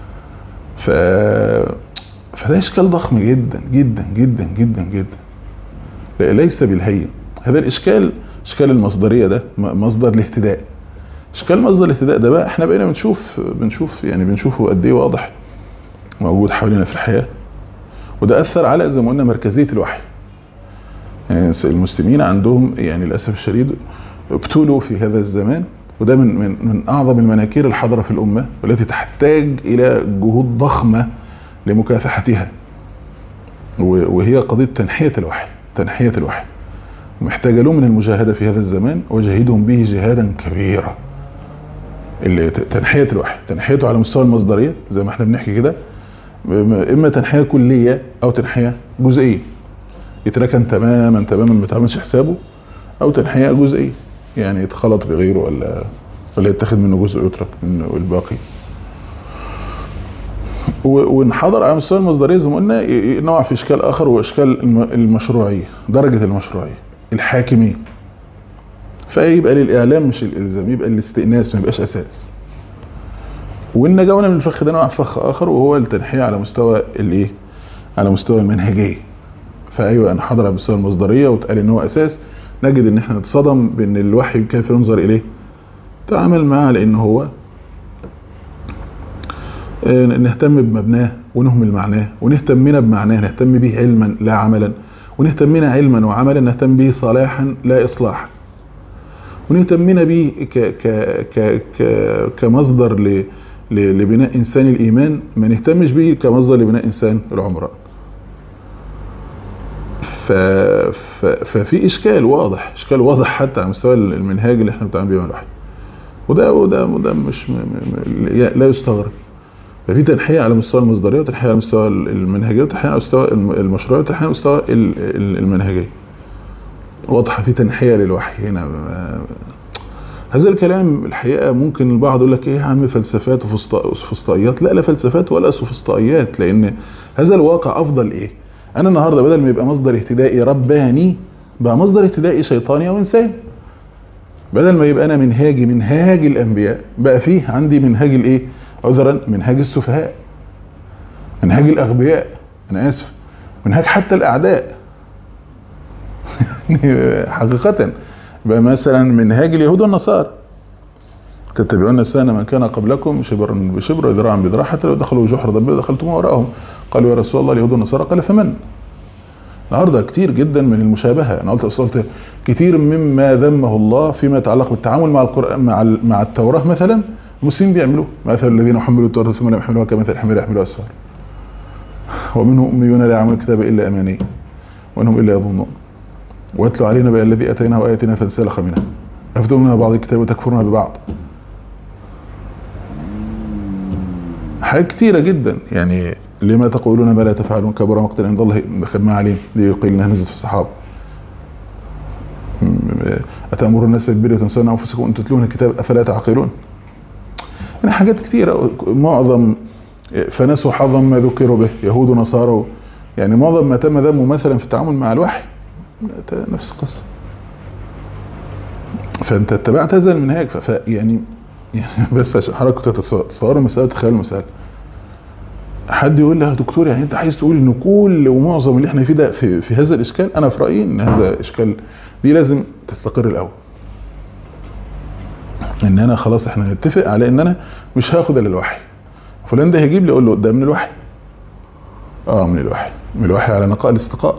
فده إشكال ضخم جدا جدا جدا جدا جدا، ليس بالهين. هذا الإشكال اشكال المصدريه ده مصدر الاهتداء. اشكال مصدر الاهتداء ده بقى احنا بقينا بنشوفه قد ايه واضح موجود حوالينا في الحياه، وده اثر على زي ما قلنا مركزيه الوحي. يعني المسلمين عندهم يعني للاسف الشديد ابتلوا في هذا الزمان، وده من اعظم المناكير الحاضره في الامه والتي تحتاج الى جهود ضخمه لمكافحتها، وهي قضيه تنحيه الوحي. محتاجة له من المجاهدة في هذا الزمان، وجاهدهم به جهادا كبيرا. اللي تنحية الوحي، تنحيته على مستوى المصدرية زي ما احنا بنحكي كده، اما تنحية كلية او تنحية جزئية، يتركن تماما ما تعملش حسابه، او تنحية جزئية يعني يتخلط بغيره ولا يتخذ منه جزء ويترك منه الباقي. ونحضر على مستوى المصدرية زي ما قلنا نوع في اشكال اخر، واشكال المشروعية، درجة المشروعية. الحاكمين. فيبقى للإعلام مش الإلزام، يبقى الاستئناس، ما يبقاش أساس. وإن نجونا من الفخ ده نوع فخ آخر، وهو التنحية على مستوى الإيه؟ على مستوى المنهجية. فأيوة أنا حاضر على مستوى المصدرية وتقال إن هو أساس، نجد إن إحنا نتصدم بإن الوحي كيف ينظر إليه، تعامل معه لأن هو نهتم بمبناه ونهمل معناه، ونهتمنا بمعناه نهتم به علما لا عملا، ونهتمنا علما وعملا نهتم به صلاحا لا إصلاحا، ونهتمنا به كمصدر لبناء إنسان الإيمان، ما نهتمش به كمصدر لبناء إنسان العمران. ففي إشكال واضح حتى على مستوى المنهاج اللي احنا بنتعامل بيه مع الوحي، وده مش لا يستغرب. ففي تنحية على مستوى المصدرية، وتنحية على مستوى المنهجية، وتنحية على مستوى المشروعية، وتنحية على مستوى المنهجية. واضحة في تنحية للوحي هنا. هذا الكلام الحقيقة ممكن البعض يقول لك ايه يا عم فلسفات وسوفسطائيات. لا فلسفات ولا سوفسطائيات، لأن هذا الواقع أفضل ايه. أنا النهاردة بدل ما يبقى مصدر اهتدائي رباني، بقى مصدر اهتدائي شيطاني أو إنسان. بدل ما يبقى أنا منهاج الأنبياء، بقى فيه عندي منهاج الايه؟ عذرا منهاج السفهاء، منهاج الأغبياء، أنا آسف، منهاج حتى الأعداء. حقيقة بقى مثلا منهاج اليهود والنصارى، تتبعون سنن من كان قبلكم شبرا بشبر وذراعا بذراع حتى لو دخلوا جحر ضب دخلتموه وراءهم قالوا يا رسول الله اليهود والنصارى، قال فمن. النهارده كتير جدا من المشابهه، انا قلت كتير مما ذمه الله فيما يتعلق بالتعامل مع القرآن مع التوراة مثلا، المسلمين بيعملوه. مثل الذين حملوا التوراة ثم لم يحملوها كمثل الحمير يحمل اسفار، ومنهم اميون لا يعملون الكتاب الا اماني وانهم الا يظنون، واتلوا علينا بقى الذي اتيناه اياتنا فانسلخ منها افتؤمنون ببعض الكتاب وتكفرون ببعض. حاجات كتيرة جدا. يعني لما تقولون ما لا تفعلون كبر مقتا عند الله ما علينا ليقيل انها نزلت في الصحابه. اتامرون الناس بالبر وتنسون انفسكم وانتم تتلون الكتاب افلا تعقلون. يعني حاجات كتيرة. معظم فنسوا حظا ما ذكروا به يهود ونصارى، يعني معظم ما تم ذمه مثلا في التعامل مع الوحي نفس القصه. فانت اتبعت هذا المنهاج. يعني بس عشان حضرتك تتصوروا مساله، تخيلوا مساله حد يقول لي يا دكتور يعني انت عايز تقول ان كل ومعظم اللي احنا فيه ده في هذا الاشكال؟ انا في رايي ان هذا الاشكال دي لازم تستقر الاول، ان انا خلاص احنا نتفق على ان انا مش هاخد الا الوحي. فلان ده هيجيب لي اقول له ده من الوحي، من الوحي على نقاء الاستقاء،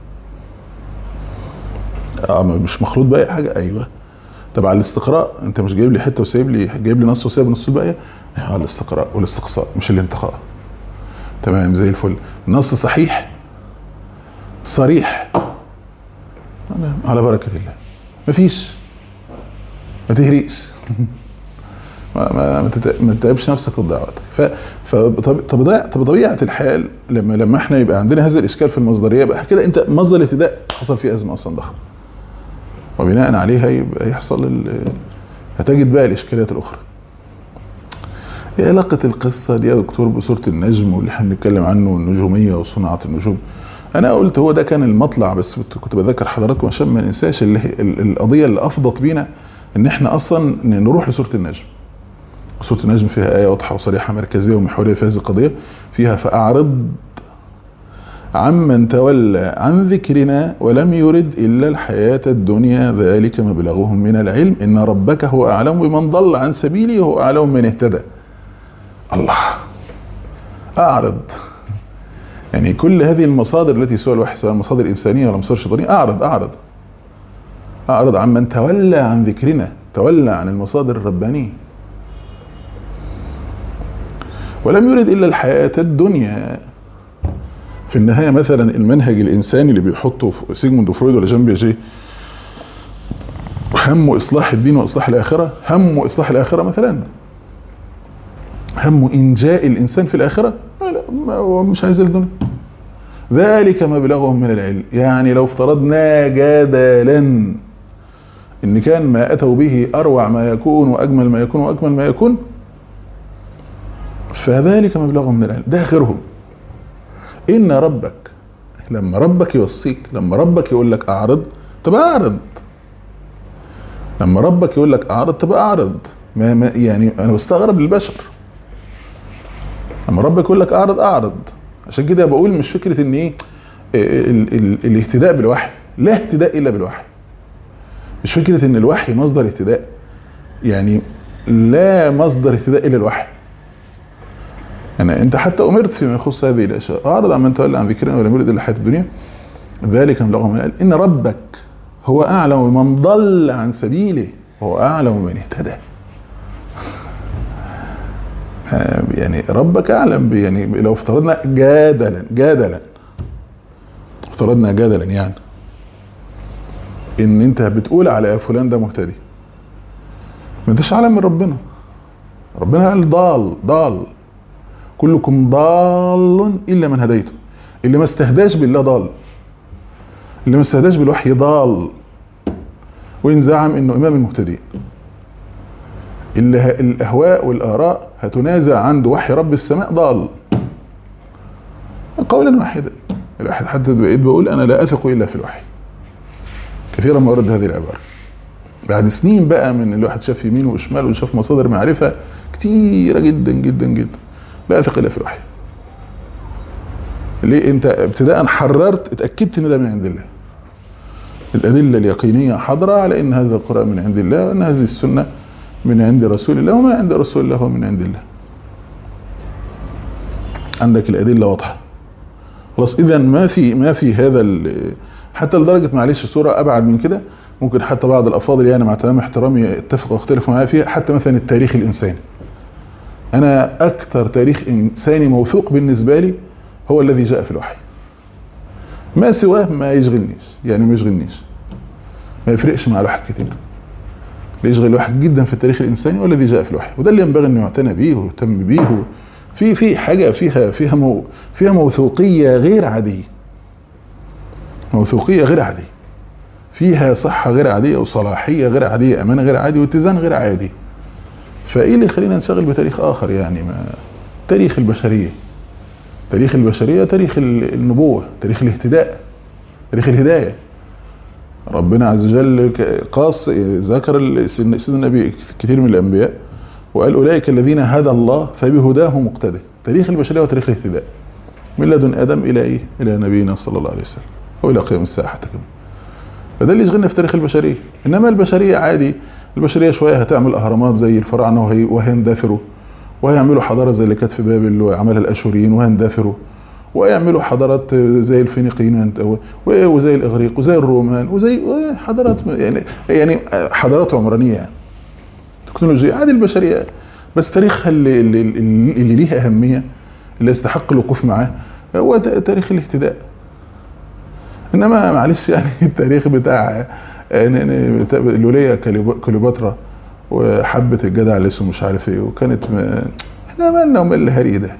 مش مخلوط باي حاجه. ايوه طب على الاستقراء، انت مش جايب لي حته وسايب لي، جايب لي نص وسايب نص الباقيه. على الاستقراء والاستقصاء مش الانتقاء. تمام زي الفل. نص صحيح صريح على بركه الله، مفيش، ما تهريش. ما تتعبش نفسك وتضيع وقتك. فطبيعه الحال لما احنا يبقى عندنا هذا الاشكال في المصدريه، بقى كده انت مصدر الاهتداء حصل فيه ازمه اصلا ضخمه، وبناء عليها يبقى يحصل هتجد بقى الاشكاليات الاخرى. ايه علاقه القصه دي يا دكتور بسوره النجم واللي احنا بنتكلم عنه، النجوميه وصناعه النجوم؟ انا قلت هو ده كان المطلع، بس كنت بذكر حضراتكم عشان ما ننساش القضيه اللي افضت بينا ان احنا اصلا نروح لسوره النجم. سوره النجم فيها ايه واضحه وصريحه مركزيه ومحوريه في هذه القضيه، فيها فاعرض عمن تولى عن ذكرنا ولم يرد الا الحياه الدنيا ذلك مبلغهم من العلم ان ربك هو اعلم بمن ضل عن سبيله وهو اعلم من اهتدى. الله، اعرض. يعني كل هذه المصادر التي سوى الوحي، سواء مصادر انسانيه ولا مصادر شيطانيه، اعرض عمن تولى عن ذكرنا، تولى عن المصادر الربانيه ولم يرد الا الحياه الدنيا. في النهايه مثلا المنهج الانساني اللي بيحطه في سيجموند فرويد ولا جان بياجيه، همه اصلاح الدين واصلاح الاخره، همه اصلاح الاخره مثلا، همه انجاء الانسان في الاخره، لا هو مش عايز الدنيا. ذلك مبلغهم من العلم. يعني لو افترضنا جدلا ان كان ما اتوا به اروع ما يكون واجمل ما يكون واكمل ما يكون، فذلك مبلغهم من العلم، ده اخرهم. ان ربك، لما ربك يوصيك، لما ربك يقول لك اعرض، طب اعرض. لما ربك يقول لك اعرض، طب اعرض. ما يعني انا بستغرب للبشر لما ربك يقول لك اعرض. عشان كده بقول مش فكره ان ايه الاهتداء بالوحي، لا اهتداء الا بالوحي. مش فكره ان الوحي مصدر اهتداء، يعني لا مصدر اهتداء الا الوحي. يعني انت حتى امرت فيما يخص هذه الاشياء، اعرض عن من تولى عن ذكرنا ولم يرد الا الحياه الدنيا ذلك مبلغهم من ان ربك هو اعلم بمن ضل عن سبيله وهو اعلم بمن اهتدى. يعني ربك اعلم. يعني لو افترضنا جادلا افترضنا جادلا يعني ان انت بتقول على فلان ده مهتدي، ما انتش اعلم من ربنا. ربنا قال ضال كلكم ضال الا من هديته. اللي ما استهداش بالله ضال، اللي ما استهداش بالوحي ضال، وان زعم انه امام المهتدين. اللي الاهواء والاراء هتنازع عنده وحي رب السماء ضال قولا واحدا. الواحد حتى بقيت بقول انا لا اثق الا في الوحي. كثيرا ما ارد هذه العباره بعد سنين بقى من الواحد شاف يمين وشمال وشاف مصادر معرفه كتيره جدا جدا جدا. لا اثق الا في الوحي. ليه؟ انت ابتداء حررت، اتاكدت ان ده من عند الله. الادله اليقينيه حاضره على ان هذا القران من عند الله، وان هذه السنه من عند رسول الله، وما عند رسول الله هو من عند الله. عندك الادله واضحه خلاص. اذا ما في هذا حتى لدرجه معلش صوره ابعد من كده، ممكن حتى بعض الافاضل يعني مع تمام احترامي يتفقوا ويختلفوا معايا فيها. حتى مثلا التاريخ الانساني، انا اكثر تاريخ انساني موثوق بالنسبه لي هو الذي جاء في الوحي. ما سواه ما يشغلنيش، يعني ما يشغلنيش، ما يفرقش مع الوحي كتير. اللي يشغل الواحد جدا في التاريخ الانساني هو الذي جاء في الوحي، وده اللي ينبغي انه يعتنى به ويهتم به. في حاجه فيها موثوقيه غير عاديه، موثوقيه غير عاديه، فيها صحه غير عاديه وصلاحيه غير عاديه، امان غير عادي واتزان غير عادي. فايه اللي يخلينا نشغل بتاريخ اخر؟ يعني ما تاريخ البشريه، تاريخ البشريه، تاريخ النبوه، تاريخ الاهتداء، تاريخ الهدايه. ربنا عز وجل قاص ذكر سيدنا النبي كثير من الانبياء وقال اولئك الذين هدى الله فبهداه مقتدى. تاريخ البشريه وتاريخ الاهتداء من لدن ادم الى ايه؟ الى نبينا صلى الله عليه وسلم والى قيام الساعه حتى كده. فده اللي يشغلنا في تاريخ البشريه. انما البشريه عادي، البشريه شويه هتعمل اهرامات زي الفراعنه وهيندثروا، وهيعملوا حضاره زي اللي كانت في بابل وعملها الاشوريين وهيندثروا، ويعملوا حضارات زي الفينيقيين وزي الاغريق وزي الرومان وزي حضارات يعني حضارات عمرانيه يعني تكنولوجيا عادي البشريه. بس تاريخها اللي ليه اهميه، اللي يستحق الوقوف معاه، هو تاريخ الاهتداء. انما معلش يعني التاريخ بتاع الوليه كليوباترا وحبه الجدع اللي اسمه مش عارف ايه، وكانت احنا مالنا ومال الهري ده؟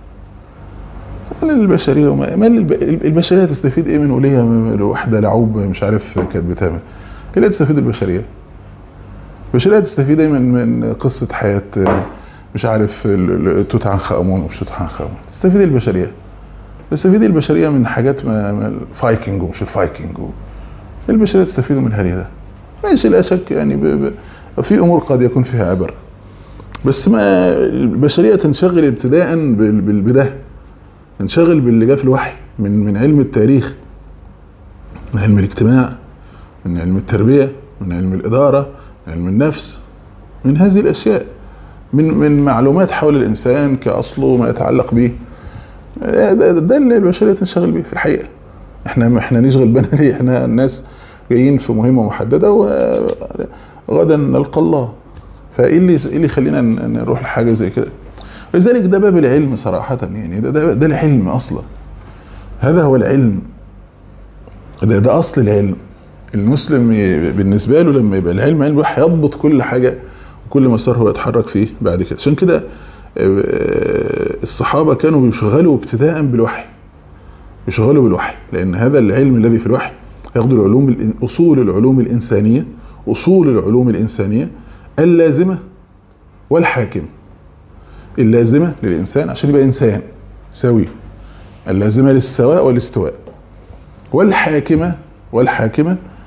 البشريه البشريه تستفيد ايه من وليه واحده لعوب مش عارف كانت بتعمل ايه؟ اللي تستفيد البشريه تستفيد ايه من قصه حياه مش عارف توت عنخ امون ومش توت عنخ امون؟ تستفيد البشريه من حاجات الفايكنج ومش الفايكنج. البشريه تستفيد من الهري ده ماشي، لا شك يعني في امور قد يكون فيها عبر، بس ما البشريه تنشغل ابتداء بالبدايه، تنشغل باللي جاء في الوحي من علم التاريخ، من علم الاجتماع، من علم التربيه، من علم الاداره، من علم النفس، من هذه الاشياء، من معلومات حول الانسان كاصله وما يتعلق به. ده اللي البشريه تنشغل به في الحقيقه. احنا نشغل بالنا ليه؟ احنا الناس جايين في مهمه محدده وغدا نلقى الله. فايه اللي يخلينا نروح لحاجه زي كده؟ لذلك ده باب العلم صراحه، يعني ده العلم اصلا. هذا هو العلم، ده اصل العلم. المسلم بالنسبه له لما يبقى العلم علم هيضبط كل حاجه وكل مسار هو يتحرك فيه بعد كده. عشان كده الصحابه كانوا بيشغلوا ابتداء بالوحي، يشغلوا بالوحي، لان هذا العلم الذي في الوحي ياخذ العلوم، اصول العلوم الانسانيه اللازمه والحاكمه. اللازمه للانسان عشان يبقى انسان سوي، اللازمه للسواء والاستواء، والحاكمه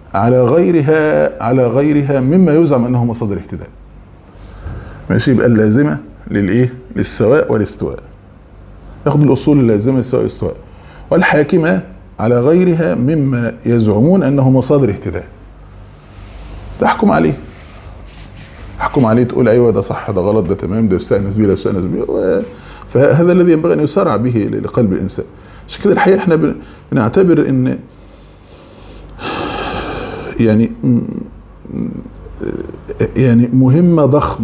على غيرها مما يزعم انه مصادر اهتداء. ماشي، يبقى اللازمه للايه؟ للسواء والاستواء. ياخد الاصول اللازمه للسواء والاستواء. والحاكمه على غيرها مما يزعمون انه مصادر اهتداء. تحكم عليه، تحكم عليه، تقول ايوه ده صح، ده غلط، ده تمام، ده يستأنس بيه، لا يستأنس بيه. فهذا الذي ينبغي ان يسارع به لقلب الانسان. عشان كده الحقيقه احنا بنعتبر ان يعني مهمه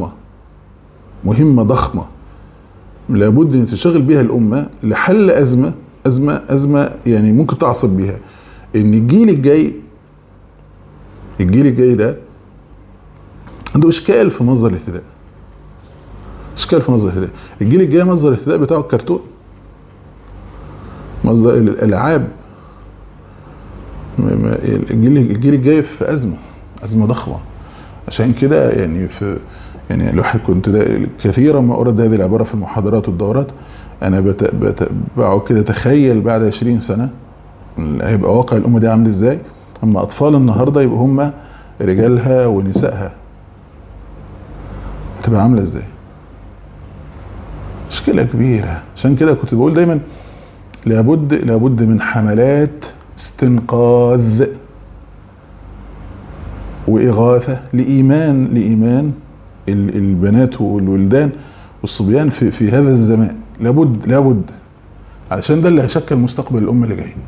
ضخمه لابد ان تشغل بها الامه لحل ازمه يعني ممكن تعصب بها. ان الجيل الجاي ده عنده اشكال في مصدر الاهتداء. الجيل الجاي مصدر الاهتداء بتاعه الكرتون، مصدر الالعاب. الجيل الجاي في ازمه ضخمه. عشان كده يعني الواحد كنت كثيرا ما أرد هذه العبارة في المحاضرات والدورات. أنا بقعد كده تخيل بعد 20 سنة هيبقى واقع الأمة دي عامل إزاي، أما أطفال النهاردة يبقوا هم رجالها ونسائها، هتبقى عاملة إزاي؟ مشكلة كبيرة. عشان كده كنت بقول دايما لابد من حملات استنقاذ وإغاثة لإيمان البنات والولدان والصبيان في هذا الزمان. لابد علشان ده اللي هيشكل مستقبل الأمة اللي جاية.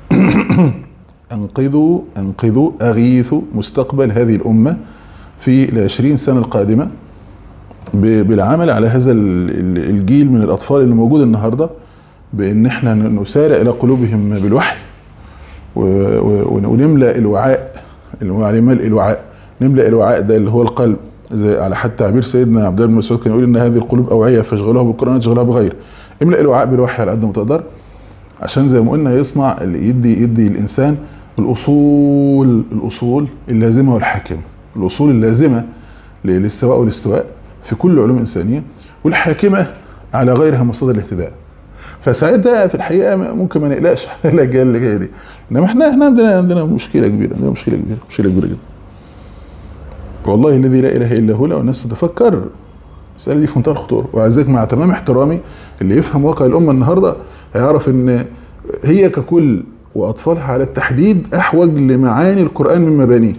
أنقذوا أغيثوا مستقبل هذه الأمة في 20 سنة القادمة بالعمل على هذا الجيل من الأطفال اللي موجود النهاردة، بأن احنا نسارع إلى قلوبهم بالوحي ونملأ الوعاء نملأ الوعاء ده اللي هو القلب، زي على حد تعبير سيدنا عبد الله بن مسعود كان يقول ان هذه القلوب اوعيه فاشغلوها بالقران تشغلوها بغير. املأ الوعاء بالوحي على قد ما تقدر، عشان زي ما قلنا يصنع اللي يدي الانسان الاصول اللازمه والحاكمه. الاصول اللازمه للسواء والاستواء في كل علوم الانسانيه، والحاكمه على غيرها مصادر الاهتداء. فساعتها في الحقيقه ممكن ما نقلقش على الاجيال اللي جايه دي. انما احنا عندنا مشكله كبيره، مشكله كبيره جدا. والله الذي لا اله الا هو، لو الناس تتفكر المساله دي في منتهى الخطوره. وعزيك مع تمام احترامي، اللي يفهم واقع الامه النهارده هيعرف ان هي ككل واطفالها على التحديد احوج لمعاني القران من مبانيه.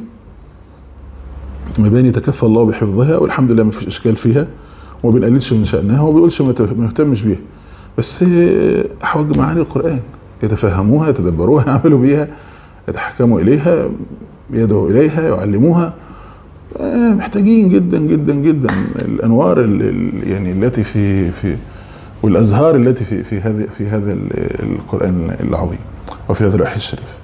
مباني تكفى الله بحفظها والحمد لله ما فيش اشكال فيها، وما بنقللش من شأنها وما بيقولش ما يهتمش بيها، بس احوج معاني القران، يتفهموها، يتدبروها، يعملوا بيها، يتحكموا اليها، يدعوا اليها، يعلموها. محتاجين جدا جدا جدا الانوار يعني التي في والازهار التي في هذا القران العظيم وفي هذا الوحي الشريف.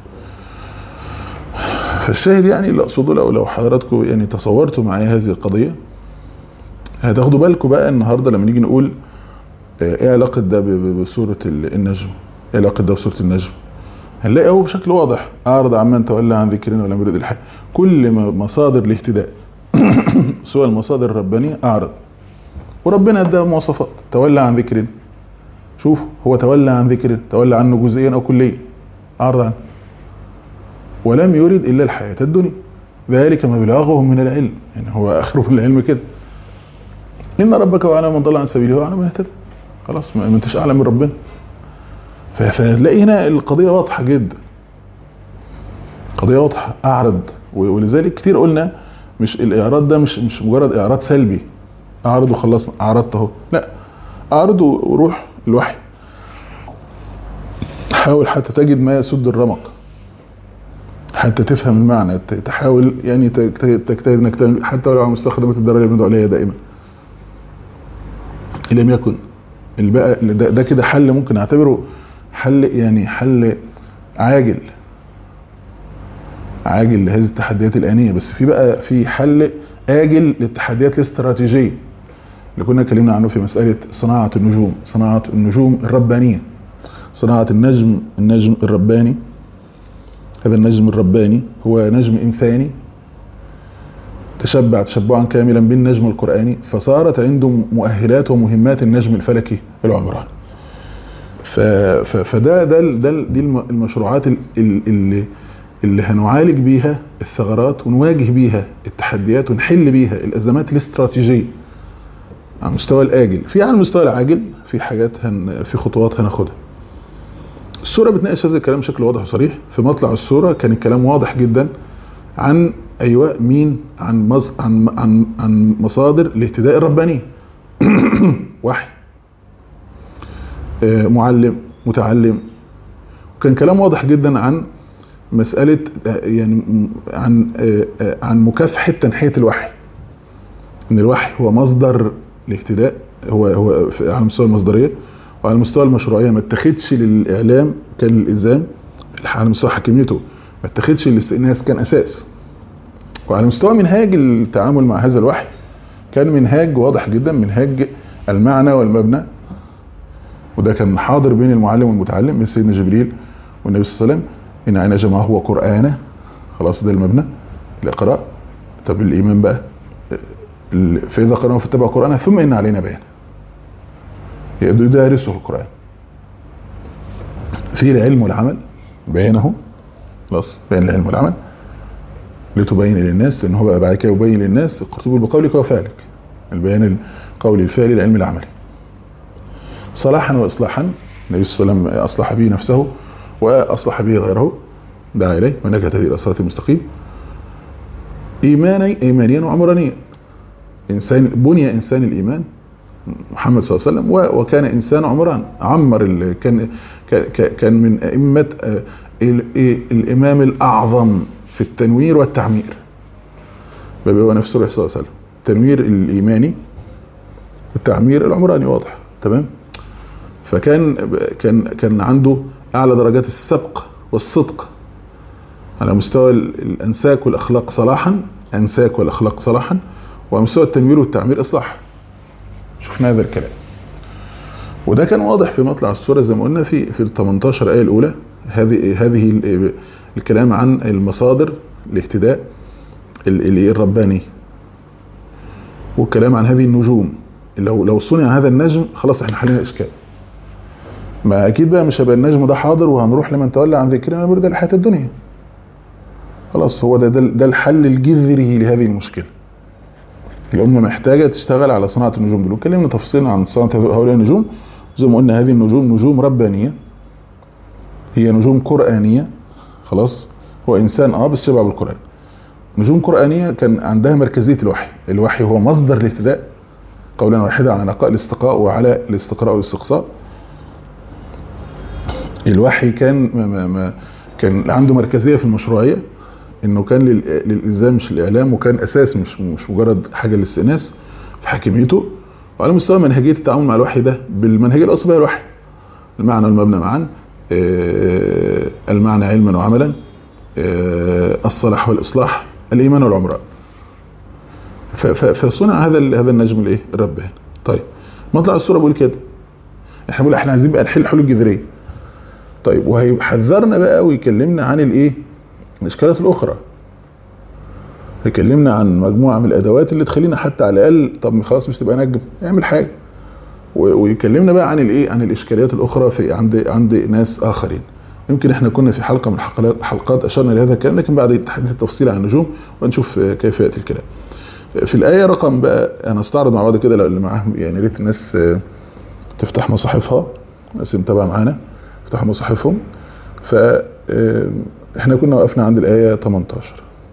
فالشاهد يعني اللي اقصده، لو حضراتكم يعني تصورتوا معايا هذه القضيه، هتاخدوا بالكم بقى النهارده لما نيجي نقول ايه علاقه ده بسوره النجم، ايه علاقه ده بسوره النجم، هنلاقي هو بشكل واضح: اعرض عمن تولى عن ذكرنا ولم يرد الحق. كل مصادر الاهتداء سواء المصادر الربانيه اعرض، وربنا ادى مواصفات: تولى عن ذكرنا. شوف، هو تولى عن ذكرنا، تولى عنه جزئيا او كليا، اعرض عنه. ولم يرد الا الحياه الدنيا، ذلك مبلغهم من العلم، يعني هو اخره من العلم كده. ان ربك واعلم من ضل عن سبيله واعلم من اهتدى. خلاص، ما انتش اعلم من ربنا. فتلاقي هنا القضيه واضحه جدا، قضيه واضحه. اعرض، ولذلك كتير قلنا مش الاعراض ده مش مجرد اعراض سلبي، اعرض وخلصنا، اعرضت اهو، لا، اعرض وروح الوحي، حاول حتى تجد ما يسد الرمق، حتى تفهم المعنى، تحاول يعني تجتهد انك حتى لو على مستخدمة الدرجة اللي بندعو عليها دائما. إن لم يكن البقى ده كده حل ممكن اعتبره حل، يعني حل عاجل لهذه التحديات الآنية. بس في حل آجل للتحديات الاستراتيجية اللي كنا اتكلمنا عنه في مسألة صناعة النجوم الربانية، صناعة النجم الرباني. هذا النجم الرباني هو نجم إنساني تشبع تشبعا كاملا بالنجم القرآني، فصارت عنده مؤهلات ومهمات النجم الفلكي العمراني. فده دي المشروعات اللي هنعالج بيها الثغرات ونواجه بيها التحديات ونحل بيها الأزمات الاستراتيجية على المستوى الآجل. على المستوى العاجل في حاجات في خطوات هناخدها. السورة بتناقش هذا الكلام بشكل واضح وصريح. في مطلع السورة كان الكلام واضح جدا عن مين، عن مصادر الاهتداء الرباني. وحي، معلم، متعلم. وكان كلام واضح جدا عن مسألة يعني عن مكافحة تنحية الوحي، ان الوحي هو مصدر الاهتداء، هو على مستوى المصدرية، وعلى مستوى المشروعية ما اتخذش للإعلام كان الإلزام، على مستوى حكميته ما اتخذش الاستئناس كان أساس، وعلى مستوى منهاج التعامل مع هذا الوحي كان منهاج واضح جدا، منهاج المعنى والمبنى. وده كان حاضر بين المعلم والمتعلم من سيدنا جبريل والنبي صلى الله عليه وسلم. إن عين جمعه هو قرآنه، خلاص ده المبنى الإقراء. طب الإيمان بقى، فإذا قرأنا فاتبع قرآنه ثم إن علينا بيانه، يدارسه القرآن. في العلم والعمل بيانه، خلاص بين العلم والعمل لتبين للناس، لأنه بقى بعد كده يبين للناس القرطبي بقولك وفعلك، البيان القولي الفعلي العلم العملي. صلاحا وإصلاحا، النبي صلى الله عليه وسلم أصلح به نفسه وأصلح به غيره، دعا إليه وإنك تهدي إلى صراط مستقيم. إيمانيا وعمرانيا، بني إنسان الإيمان محمد صلى الله عليه وسلم، وكان إنسان عمران، عمر كان من أئمة الإمام الأعظم في التنوير والتعمير، هو نفسه صلى الله عليه وسلم، التنوير الإيماني والتعمير العمراني، واضح تمام. كان عنده أعلى درجات السبق والصدق على مستوى الأنساك والأخلاق صلاحا، أنساك والأخلاق صلاحا، وعلى مستوى التنوير والتعمير إصلاح. شفنا هذا الكلام، وده كان واضح في مطلع السورة زي ما قلنا في ال 18 آية الأولى. هذه الكلام عن المصادر الاهتداء الرباني، والكلام عن هذه النجوم. لو صنع هذا النجم خلاص احنا حلينا الإشكال. ما أكيد بقى مش هيبقى النجم ده حاضر وهنروح لمن تولى عن ذكرنا ونرد لحياة الدنيا. خلاص هو ده الحل الجذري لهذه المشكلة. الأمة محتاجة تشتغل على صناعة النجوم دول، وكلمنا تفصيلا عن صناعة هؤلاء النجوم. زي ما قلنا هذه النجوم نجوم ربانية، هي نجوم قرآنية. خلاص هو إنسان بس شبع بالقرآن. نجوم قرآنية كان عندها مركزية الوحي هو مصدر الاهتداء قولا واحدا على نقاء الاستقاء وعلى الاستقراء والاستقصاء. الوحي كان عنده مركزية في المشروعية، انه كان للالزام مش الاعلام، وكان اساس مش مجرد حاجه للاستئناس في حاكميته. وعلى مستوى منهجيه التعامل مع الوحي ده بالمنهجيه الاصليه الوحي، المعنى والمبنى معا، المعنى علما وعملا، الصلاح والاصلاح، الايمان والعمران. فصنع هذا النجم الرباني. طيب مطلع السوره بيقول كده، احنا عايزين بقى نحل حلول جذريه. طيب وهيحذرنا بقى ويكلمنا عن الاشكالات الاخرى، يكلمنا عن مجموعه من الادوات اللي تخلينا حتى على الاقل طب خلاص مش تبقى نجم، اعمل حاجه. ويكلمنا بقى عن عن الاشكاليات الاخرى في عند ناس اخرين. يمكن احنا كنا في حلقه من الحلقات اشرنا لهذا الكلام، لكن بعد تحديث التفصيل عن النجوم ونشوف كيف ياتي الكلام. في الايه رقم بقى انا استعرض مع بعض كده اللي معاهم، يعني ريت الناس تفتح مصاحفها، الناس متابعه معانا يفتحوا مصاحفهم. احنا كنا وقفنا عند الآية 18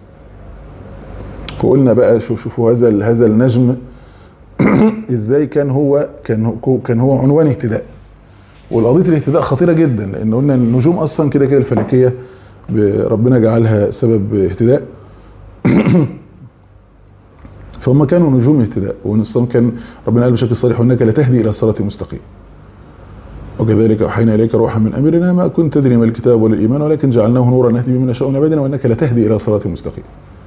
وقلنا بقى شوفوا هذا النجم ازاي كان هو عنوان اهتداء. والقضية الاهتداء خطيرة جدا، لان قلنا النجوم اصلا كده الفلكية ربنا جعلها سبب اهتداء. فهم كانوا نجوم اهتداء، ونصهم كان ربنا قال بشكل صريح وانك لتهدي الى صراط مستقيم، وكذلك أوحينا إليك روحا من أمرنا ما كنت تدري ما الكتاب ولا الإيمان ولكن جعلناه نورا نهدي به من نشاء من عبادنا وإنك لتهدي إلى صراط مستقيم.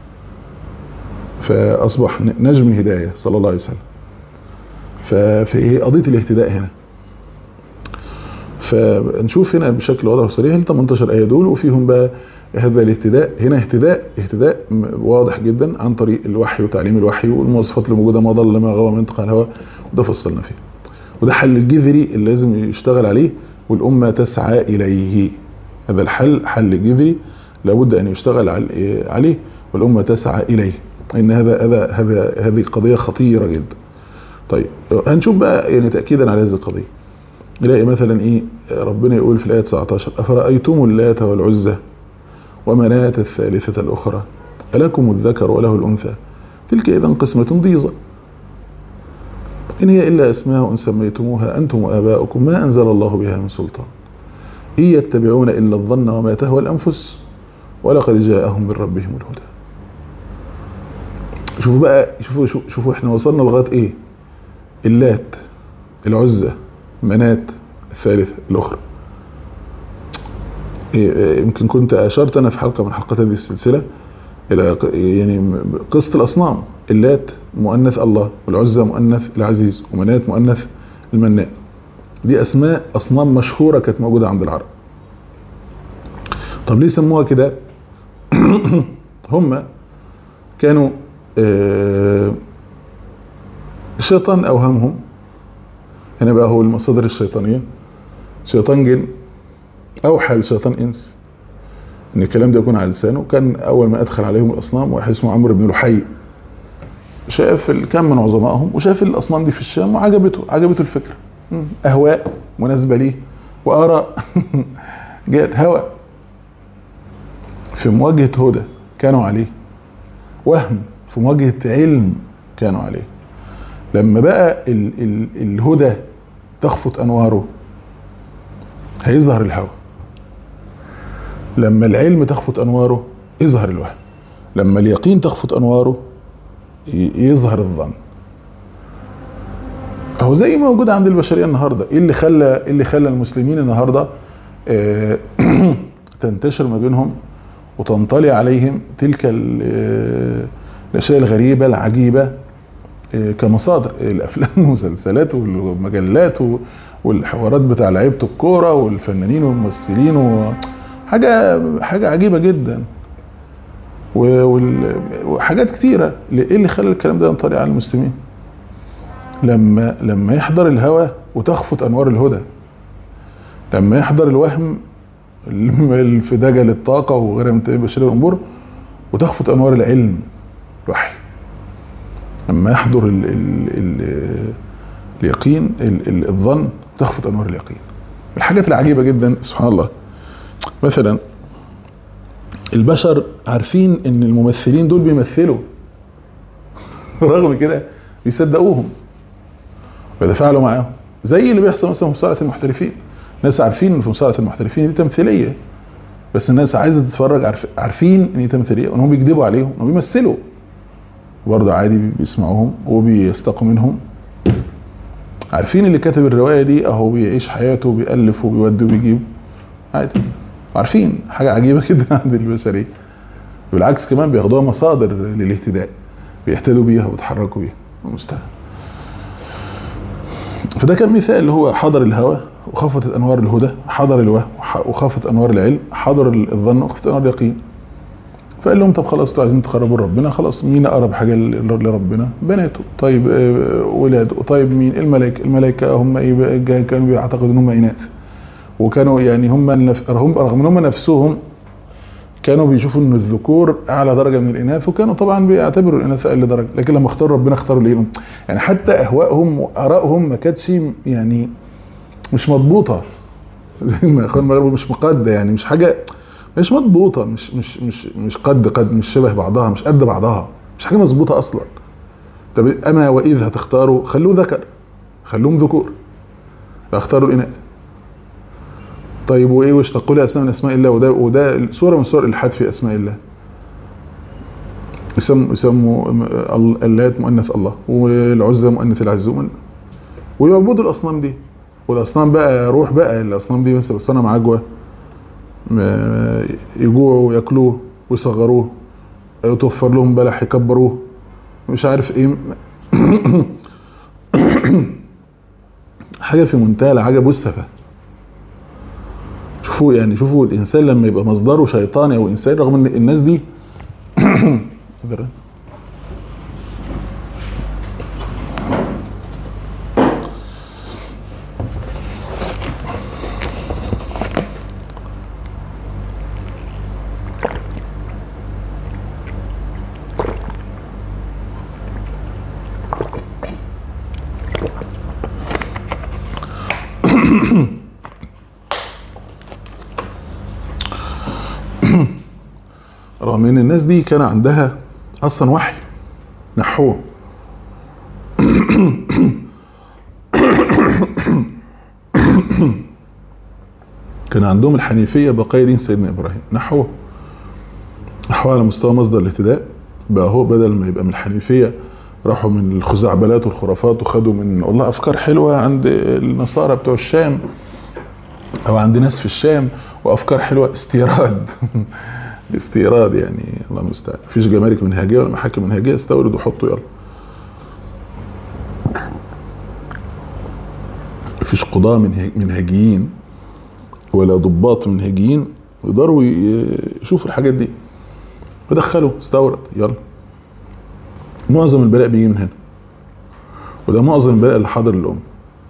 فأصبح نجم هداية صلى الله عليه وسلم. ففي قضية الاهتداء هنا، فنشوف هنا بشكل واضح وصريح ال 18 آية دول، وفيهم بقى هذا الاهتداء. هنا اهتداء واضح جدا عن طريق الوحي وتعليم الوحي والمواصفات اللي موجودة، ما ضل ما غوى منطق الهوى، وده فصلنا فيه. وده حل الجذري اللي لازم يشتغل عليه والأمة تسعى إليه. هذا الحل حل جذري لابد ان يشتغل عليه والامه تسعى اليه، ان هذه قضيه خطيره جدا. طيب هنشوف بقى يعني تاكيدا على هذه القضيه، نلاقي مثلا ايه ربنا يقول في الايه 19: افرايتم اللات والعزى ومناة الثالثه الاخرى الكم الذكر وله الانثى تلك اذا قسمه ضيزى ان هي الا اسماء سميتموها انتم واباؤكم ما انزل الله بها من سلطان ان يتبعون الا الظن وما تهوى الانفس ولقد جاءهم من ربهم الهدى. شوفوا بقى، شوفوا احنا وصلنا لغايه ايه؟ اللات، العزى، مناة الثالثة الأخرى. يمكن كنت أشرت أنا في حلقة من حلقات هذه السلسلة إلى يعني قصة الأصنام. اللات مؤنث الله، والعزى مؤنث العزيز، ومناة مؤنث المنان. دي أسماء أصنام مشهورة كانت موجودة عند العرب. طب ليه سموها كده؟ هم كانوا الشيطان أوهمهم، هنا بقى هو المصادر الشيطانية، شيطان جن أوحى لشيطان إنس إن الكلام ده يكون على لسانه. كان أول ما أدخل عليهم الأصنام واحد اسمه عمرو بن لحي، شاف كم من عظمائهم وشاف الأصنام دي في الشام وعجبته الفكرة، أهواء مناسبة ليه وآراء جاءت هوى في مواجهة هدى كانوا عليه، وهم في مواجهة علم كانوا عليه. لما بقى الهدى تخفت أنواره هيظهر الهوى، لما العلم تخفت أنواره يظهر الوهم، لما اليقين تخفت أنواره يظهر الظن. أهو زي ما موجود عند البشرية النهاردة. إيه اللي خلى المسلمين النهاردة تنتشر ما بينهم وتنطلي عليهم تلك الأشياء الغريبة العجيبة كمصادر، الافلام والمسلسلات والمجلات والحوارات بتاع لعيبه الكوره والفنانين والممثلين حاجه عجيبه جدا وحاجات كتيره. ايه اللي خلى الكلام ده ينطلي على المسلمين؟ لما يحضر الهوى وتخفت انوار الهدى، لما يحضر الوهم في دجل الطاقه وغيرها من بشريه الامور وتخفت انوار العلم الوحي، لما يحضر اليقين الظن تخفت انوار اليقين. الحاجات العجيبه جدا سبحان الله. مثلا البشر عارفين ان الممثلين دول بيمثلوا رغم كده بيصدقوهم ويتفاعلوا معاهم، زي اللي بيحصل مثلا في مصارعه المحترفين. ناس عارفين ان في مصارعه المحترفين دي تمثيليه، بس الناس عايزه تتفرج عارفين ان هي تمثيليه وانهم بيكذبوا عليهم وانهم بيمثلوا، برضه عادي بيسمعوهم وبيستقوا منهم. عارفين اللي كاتب الروايه دي اهو بيعيش حياته وبيألف وبيودي وبيجيب عادي، عارفين. حاجه عجيبه جدا عند البشريه. بالعكس كمان بياخدوها مصادر للاهتداء، بيهتدوا بيها وبيتحركوا بيها المستعان. فده كان مثال اللي هو حضر الهوى وخفت انوار الهدى، حضر الوهم وخفت انوار العلم، حضر الظن وخفت انوار اليقين. فقال لهم طب خلاص انتوا عايزين تقربوا لربنا، خلاص مين اقرب حاجه لربنا؟ بناته. طيب ولاده. طيب مين؟ الملائكه هم ايه؟ كانوا بيعتقدوا ان هم اناث، وكانوا يعني هم رغم ان هم نفسهم كانوا بيشوفوا ان الذكور اعلى درجه من الاناث، وكانوا طبعا بيعتبروا الاناث اقل درجه، لكن لما اختاروا ربنا اختاروا ليه؟ يعني حتى اهوائهم وارائهم ما كانتش يعني مش مضبوطه زي ما اخوان المغرب مش مقاده، يعني مش حاجه مش مضبوطه، مش قد مش شبه بعضها، مش قد بعضها، مش حاجه مظبوطه اصلا. طب اما واذ هتختاروا خلوه ذكر، خلوهم ذكور، اختاروا الاناث. طيب وايه؟ واشتقوا لي اسماء من اسماء الله، وده صوره من صور الالحاد في اسماء الله. يسموا اللات مؤنث الله، والعزى مؤنث العز، ويعبدوا الاصنام دي. والاصنام بقى روح بقى الاصنام دي بس صنم عجوه يجوعوا وياكلوه ويصغروه، يتوفر لهم بلح يكبروه، مش عارف ايه. حاجه في منتهى العجب والسفه. شوفوا الانسان لما يبقى مصدره شيطاني او انسان، رغم ان الناس دي رغم ان الناس دي كان عندها اصلا وحي نحوه. كان عندهم الحنيفية بقايا دين سيدنا إبراهيم نحوه على مستوى مصدر الاهتداء. بقى هو بدل ما يبقى من الحنيفية راحوا من الخزعبلات والخرافات وخدوا من والله أفكار حلوة عند النصارى بتوع الشام أو عند ناس في الشام، وأفكار حلوة استيراد. استيراد يعني الله المستعان. مفيش جمارك منهجية ولا محاكم منهجية، استورد وحطوا يلا. مفيش قضاة منهجيين ولا ضباط منهجيين يقدروا يشوفوا الحاجات دي، فدخلوا استورد يلا. معظم البلاء بيجي من هنا، وده معظم البلاء اللي حاضر الأمة.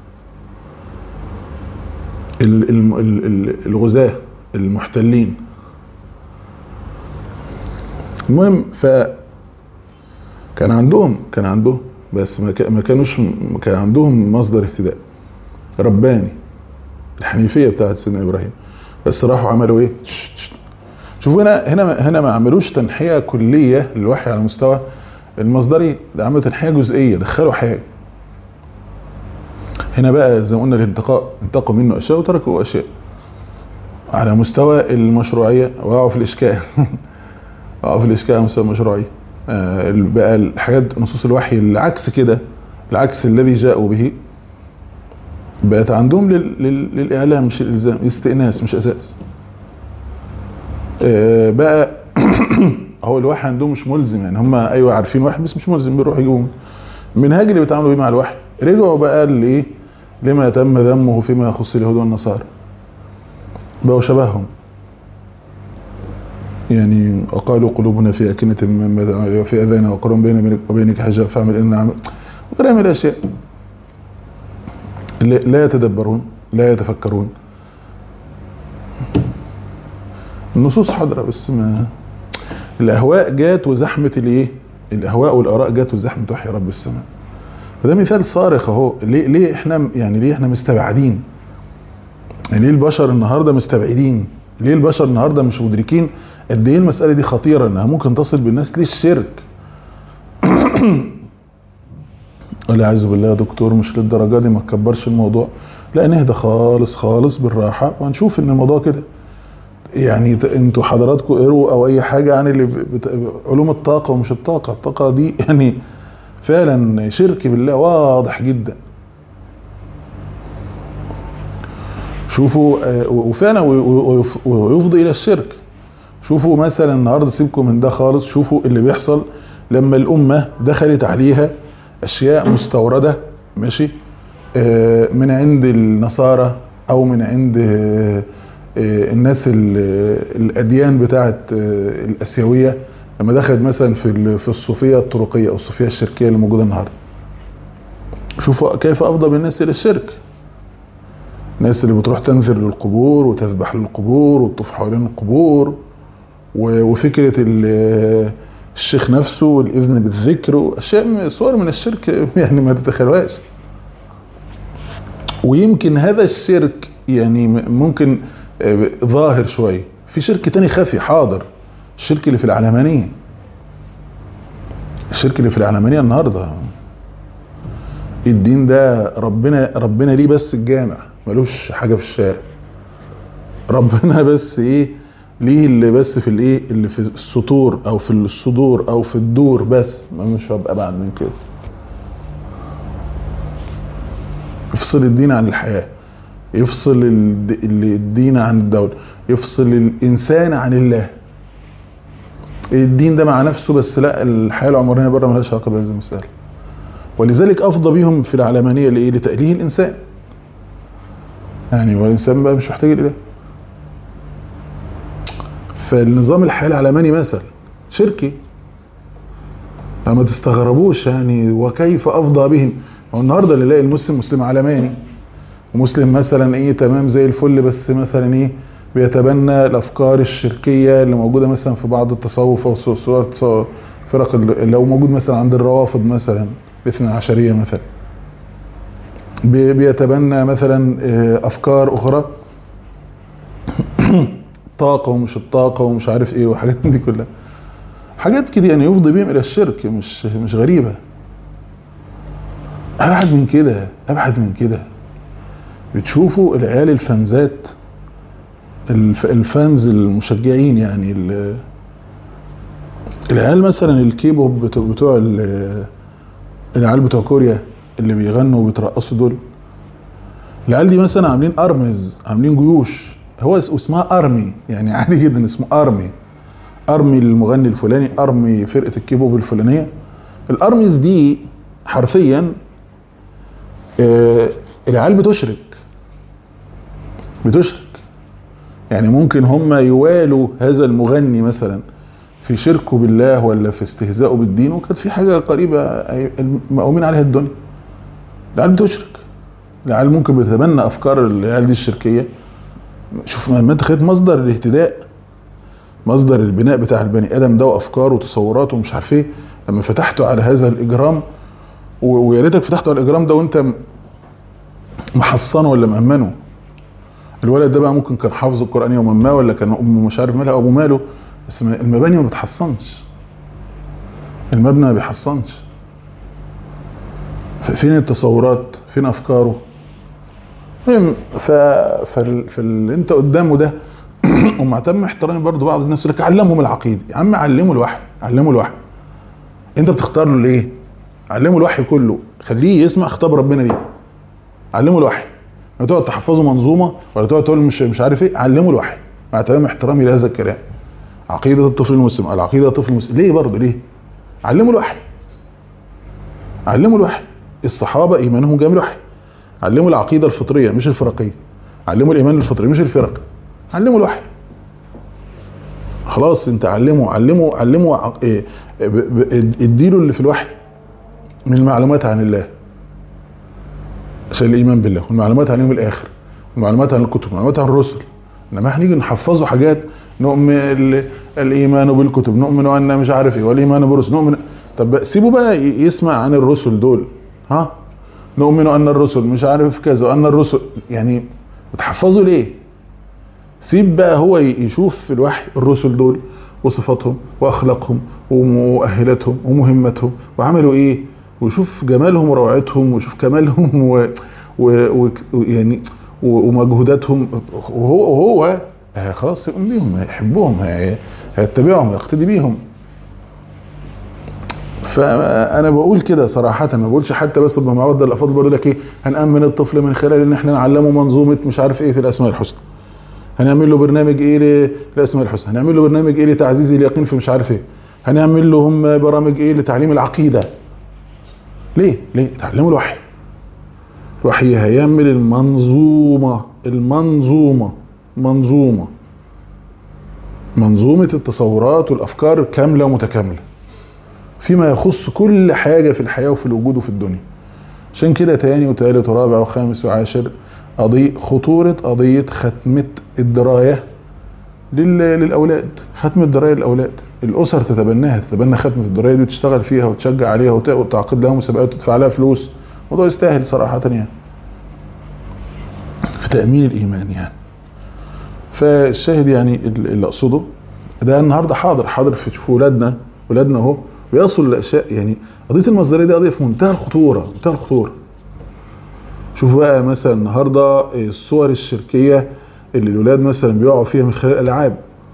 الغزاة المحتلين. المهم كان عندهم بس ما كانوش، كان عندهم مصدر اهتداء رباني، الحنيفية بتاعت سيدنا إبراهيم. بس راحوا عملوا ايه؟ شوفوا هنا ما عملوش تنحية كلية للوحي على مستوى المصدري، ده عملوا تنحية جزئية، دخلوا حاجة. هنا بقى زي ما قلنا الانتقاء، انتقوا منه أشياء وتركوا أشياء. على مستوى المشروعية وقعوا في الإشكال. وقعوا في الإشكال على مستوى المشروعية. بقى الحاجات نصوص الوحي العكس كده، العكس الذي جاءوا به، بقت عندهم للإعلام مش الإلزام، استئناس مش أساس. بقى هو الوحي عندهم مش ملزم، يعني هم أيوة عارفين وحي بس مش ملزم، بيروحوا يجيبوا المنهاج اللي بيتعاملوا بيه مع الوحي. رجعوا بقى لإيه؟ لما تم ذمه فيما يخص اليهود والنصارى، بقوا شبههم. يعني وقالوا قلوبنا في أكنة مما في أذانا وقر بيننا وبينك حجاب فاعمل إننا عمل، وغيرها من الأشياء. لا يتدبرون، لا يتفكرون. النصوص حاضرة بس ما الأهواء جات وزحمة الإيه؟ الأهواء والآراء جات وزحمة وحي رب السماء. فده مثال صارخ أهو. ليه إحنا مستبعدين؟ يعني ليه البشر النهارده مستبعدين؟ ليه البشر النهارده مش مدركين قد ايه المسألة دي خطيرة، انها ممكن تصل بالناس للشرك؟ والعياذ بالله يا دكتور، مش للدرجة دي، ما تكبرش الموضوع. لا، نهدى خالص خالص بالراحة وهنشوف ان الموضوع كده. يعني انتوا حضراتكم قروا او اي حاجة عن اللي علوم الطاقة ومش الطاقة دي يعني فعلا شرك بالله واضح جدا. شوفوا وفعلا ويفضي الى الشرك. شوفوا مثلا النهارده، سيبكم من ده خالص، شوفوا اللي بيحصل لما الامه دخلت عليها اشياء مستورده، ماشي، من عند النصارى او من عند الناس الاديان بتاعه الاسيويه. لما دخلت مثلا في الصوفيه الطرقيه او الصوفيه الشركيه اللي موجوده النهارده، شوفوا كيف افضى بالناس الى الشرك. الناس اللي بتروح تنذر للقبور وتذبح للقبور وتطوف حوالين القبور، وفكرة الشيخ نفسه والإذن بالذكر وأشياء صور من الشرك يعني ما تتخيلوهاش. ويمكن هذا الشرك يعني ممكن ظاهر شوية، في شرك تاني خفي حاضر، الشرك اللي في العلمانية. الشرك اللي في العلمانية النهاردة، الدين ده ربنا ليه بس الجامع، ملوش حاجة في الشارع. ربنا بس ايه ليه اللي بس في الايه اللي في السطور او في الصدور او في الدور بس، مش هبقى بعد من كده. يفصل الدين عن الحياة، يفصل الدين عن الدولة، يفصل الانسان عن الله. الدين ده مع نفسه بس، لا الحياة العمرانية بره ملهاش علاقة بهذه المسألة. ولذلك افضى بيهم في العلمانية لايه؟ لتأليه الانسان. يعني والإنسان بقى مش محتاج الإله. فالنظام الحياة العلماني مثلا شركي، فما تستغربوش يعني وكيف أفضى بهم. والنهارده اللي يلاقي المسلم مسلم علماني، ومسلم مثلا ايه تمام زي الفل، بس مثلا ايه بيتبنى الأفكار الشركية اللي موجودة مثلا في بعض التصوف أو صور فرق، لو موجود مثلا عند الروافض مثلا الاثنى عشرية مثلا، بيتبنى مثلا افكار اخرى طاقة ومش الطاقة ومش عارف ايه وحاجات دي كلها، حاجات كده يعني يفضي بهم الى الشرك، مش غريبة. ابعد من كده، ابعد من كده. بتشوفوا العيال الفانزات، الفانز المشجعين، يعني العيال مثلا الكيبوب بتوع العيال بتوع كوريا اللي بيغنوا وبيترقصوا دول، العيال دي مثلا عاملين ارمز، عاملين جيوش، هو اسمها ارمي، يعني عادي جدا اسمه ارمي، ارمي المغني الفلاني، ارمي فرقة الكيبوب الفلانية. الارميز دي حرفيا العيال بتشرك، يعني ممكن هم يوالوا هذا المغني مثلا في شركه بالله ولا في استهزائه بالدين، وكانت في حاجة قريبة مقومين عليها الدنيا. العيال بتشرك، العيال ممكن بتتبنى افكار العيال دي الشركية. شوف ما انت خدت مصدر الاهتداء، مصدر البناء بتاع البني ادم ده وافكاره وتصوراته ومش عارف ايه، لما فتحته على هذا الاجرام، ويا ريتك فتحته على الاجرام ده وانت محصنه ولا مأمنه. الولد ده بقى ممكن كان حافظ القرآن يوما ما، ولا كان امه مش عارف مالها ابو ماله، بس المباني ما بتحصنش، المبنى ما بيحصنش. فين التصورات؟ فين افكاره؟ فاللي انت قدامه ده ومع تم احترامي برضو بعض الناس يقول لك علمهم العقيده. يا عم علموا الوحي، علموا الوحي. انت بتختار له ليه؟ علموا الوحي كله، خليه يسمع خطاب ربنا دي. علموا الوحي، لا تقعد تحفظوا منظومه ولا تقعد تقول مش عارف ايه. علموا الوحي مع تمام احترامي لهذا الكلام. عقيده الطفل المسلم، العقيده الطفل المسلم، ليه برضو ليه؟ علموا الوحي، علموا الوحي. الصحابه ايمانهم جاء من الوحي. علموا العقيده الفطريه مش الفرقيه، علموا الايمان الفطري مش الفرق، علموا الوحي. خلاص انت علموا اديله اللي في الوحي من المعلومات عن الله عشان الايمان بالله، والمعلومات عن يوم الاخر، والمعلومات عن الكتب، والمعلومات عن الرسل. انما هنيجي نحفظه حاجات، نؤمن الايمان بالكتب، نؤمن ان مش عارف ايه، والايمان بالرسل، نؤمن. طب سيبه بقى يسمع عن الرسل دول، ها، نؤمن ان الرسل مش عارف كذا، وان الرسل، يعني بتحفظوا ليه؟ سيب بقى هو يشوف في الوحي الرسل دول وصفاتهم واخلاقهم ومؤهلاتهم ومهمتهم وعملوا ايه، ويشوف جمالهم وروعتهم، ويشوف كمالهم ويعني ومجهوداتهم، وهو خلاص يؤمن بيهم، هيحبهم، هيتبعهم، هيقتدي بيهم. فانا بقول كده صراحه، ما بقولش حتى بس بمعوض الافاضل، بقول لك ايه، هنأمن الطفل من خلال ان احنا نعلمه منظومه مش عارف ايه في الاسماء الحسنى، هنعمل له برنامج ايه للاسماء الحسنى، هنعمل له برنامج ايه لتعزيز اليقين في مش عارف ايه، هنعمل لهم برامج ايه لتعليم العقيده. ليه تعلموا الوحي. الوحي هيعمل منظومه التصورات والافكار كامله ومتكامله فيما يخص كل حاجه في الحياه وفي الوجود وفي الدنيا. عشان كده تاني وتالت ورابع وخامس وعاشر خطورة قضية ختمة الدراية للأولاد. ختم الدراية للأولاد، الأسر تتبناها، تتبنى ختمة الدراية دي وتشتغل فيها وتشجع عليها وتعقد لها مسابقات وتدفع لها فلوس. الموضوع يستاهل صراحة يعني في تأمين الإيمان يعني. فالشاهد يعني اللي أقصده ده النهاردة حاضر في تشوفوا ولادنا اهو بيصل لأشياء. يعني قضية المصدرية دي قضية في منتهى الخطورة. شوفوا بقى مثلا النهارده الصور الشركيه اللي الولاد مثلا بيقعوا فيها من خلال الالعاب،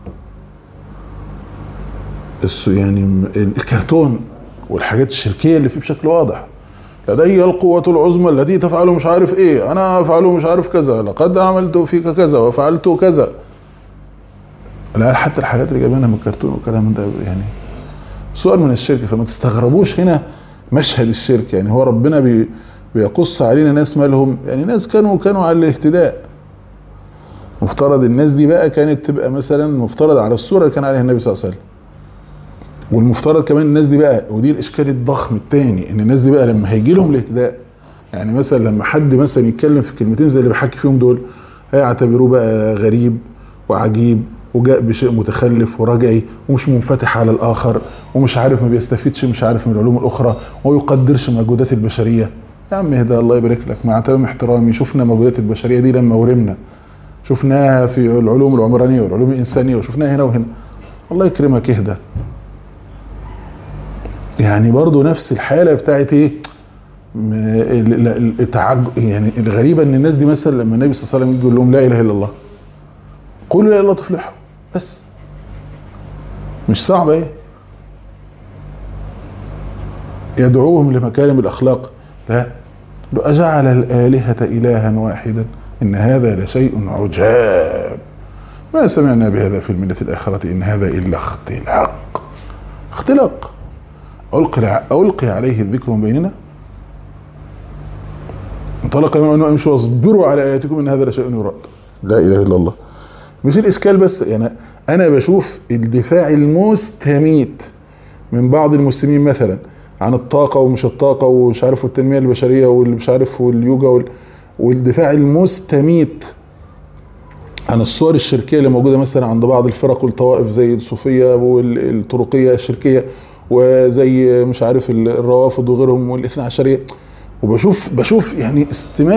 يعني الكرتون والحاجات الشركيه اللي فيه بشكل واضح. لدي القوه العظمى التي تفعل مش عارف ايه، انا افعل مش عارف كذا، لقد عملت فيك كذا وفعلت كذا. لا حتى الحاجات اللي جايبينها من الكرتون والكلام ده يعني صور من الشرك. فما تستغربوش هنا مشهد الشرك. يعني هو ربنا بيقص علينا ناس مالهم، يعني ناس كانوا على الاهتداء. مفترض الناس دي بقى كانت تبقى مثلا مفترض على الصورة اللي كان عليها النبي صلى الله عليه وسلم. والمفترض كمان الناس دي بقى، ودي الاشكال الضخم الثاني، ان الناس دي بقى لما هيجي لهم الاهتداء، يعني مثلا لما حد مثلا يتكلم في كلمتين زي اللي بحكي فيهم دول، هيعتبروه بقى غريب وعجيب وجاء بشيء متخلف ورجعي ومش منفتح على الاخر ومش عارف، ما بيستفيدش مش عارف من العلوم الاخرى وما يقدرش مجهودات البشريه. يا عم اهدى الله يبارك لك، مع تمام احترامي شفنا موجودات البشريه دي لما ورمنا، شفناها في العلوم العمرانيه والعلوم الانسانيه وشفناها هنا وهنا، الله يكرمك اهدى. يعني برضو نفس الحاله بتاعت ايه، يعني الغريبه ان الناس دي مثلا لما النبي صلى الله عليه وسلم يجي يقول لهم لا اله الا الله، قولوا لا اله الا الله تفلحوا، بس مش صعبه ايه، يدعوهم لمكارم الاخلاق، لا أجعل الآلهة إلها واحدا إن هذا لشيء عجاب ما سمعنا بهذا في الملة الآخرة إن هذا إلا اختلاق ألقي عليه الذكر من بيننا انطلق منه أنه امشوا واصبروا على آياتكم إن هذا لشيء يراد. لا إله إلا الله. مش الإشكال بس، يعني أنا بشوف الدفاع المستميت من بعض المسلمين مثلا عن الطاقة ومش الطاقة ومش عارف والتنمية البشرية واللي مش عارف واليوجا والدفاع المستميت عن الصور الشركية اللي موجودة مثلا عند بعض الفرق والطوائف زي الصوفية والطرقية الشركية وزي مش عارف الروافض وغيرهم والاثنى عشرية، وبشوف يعني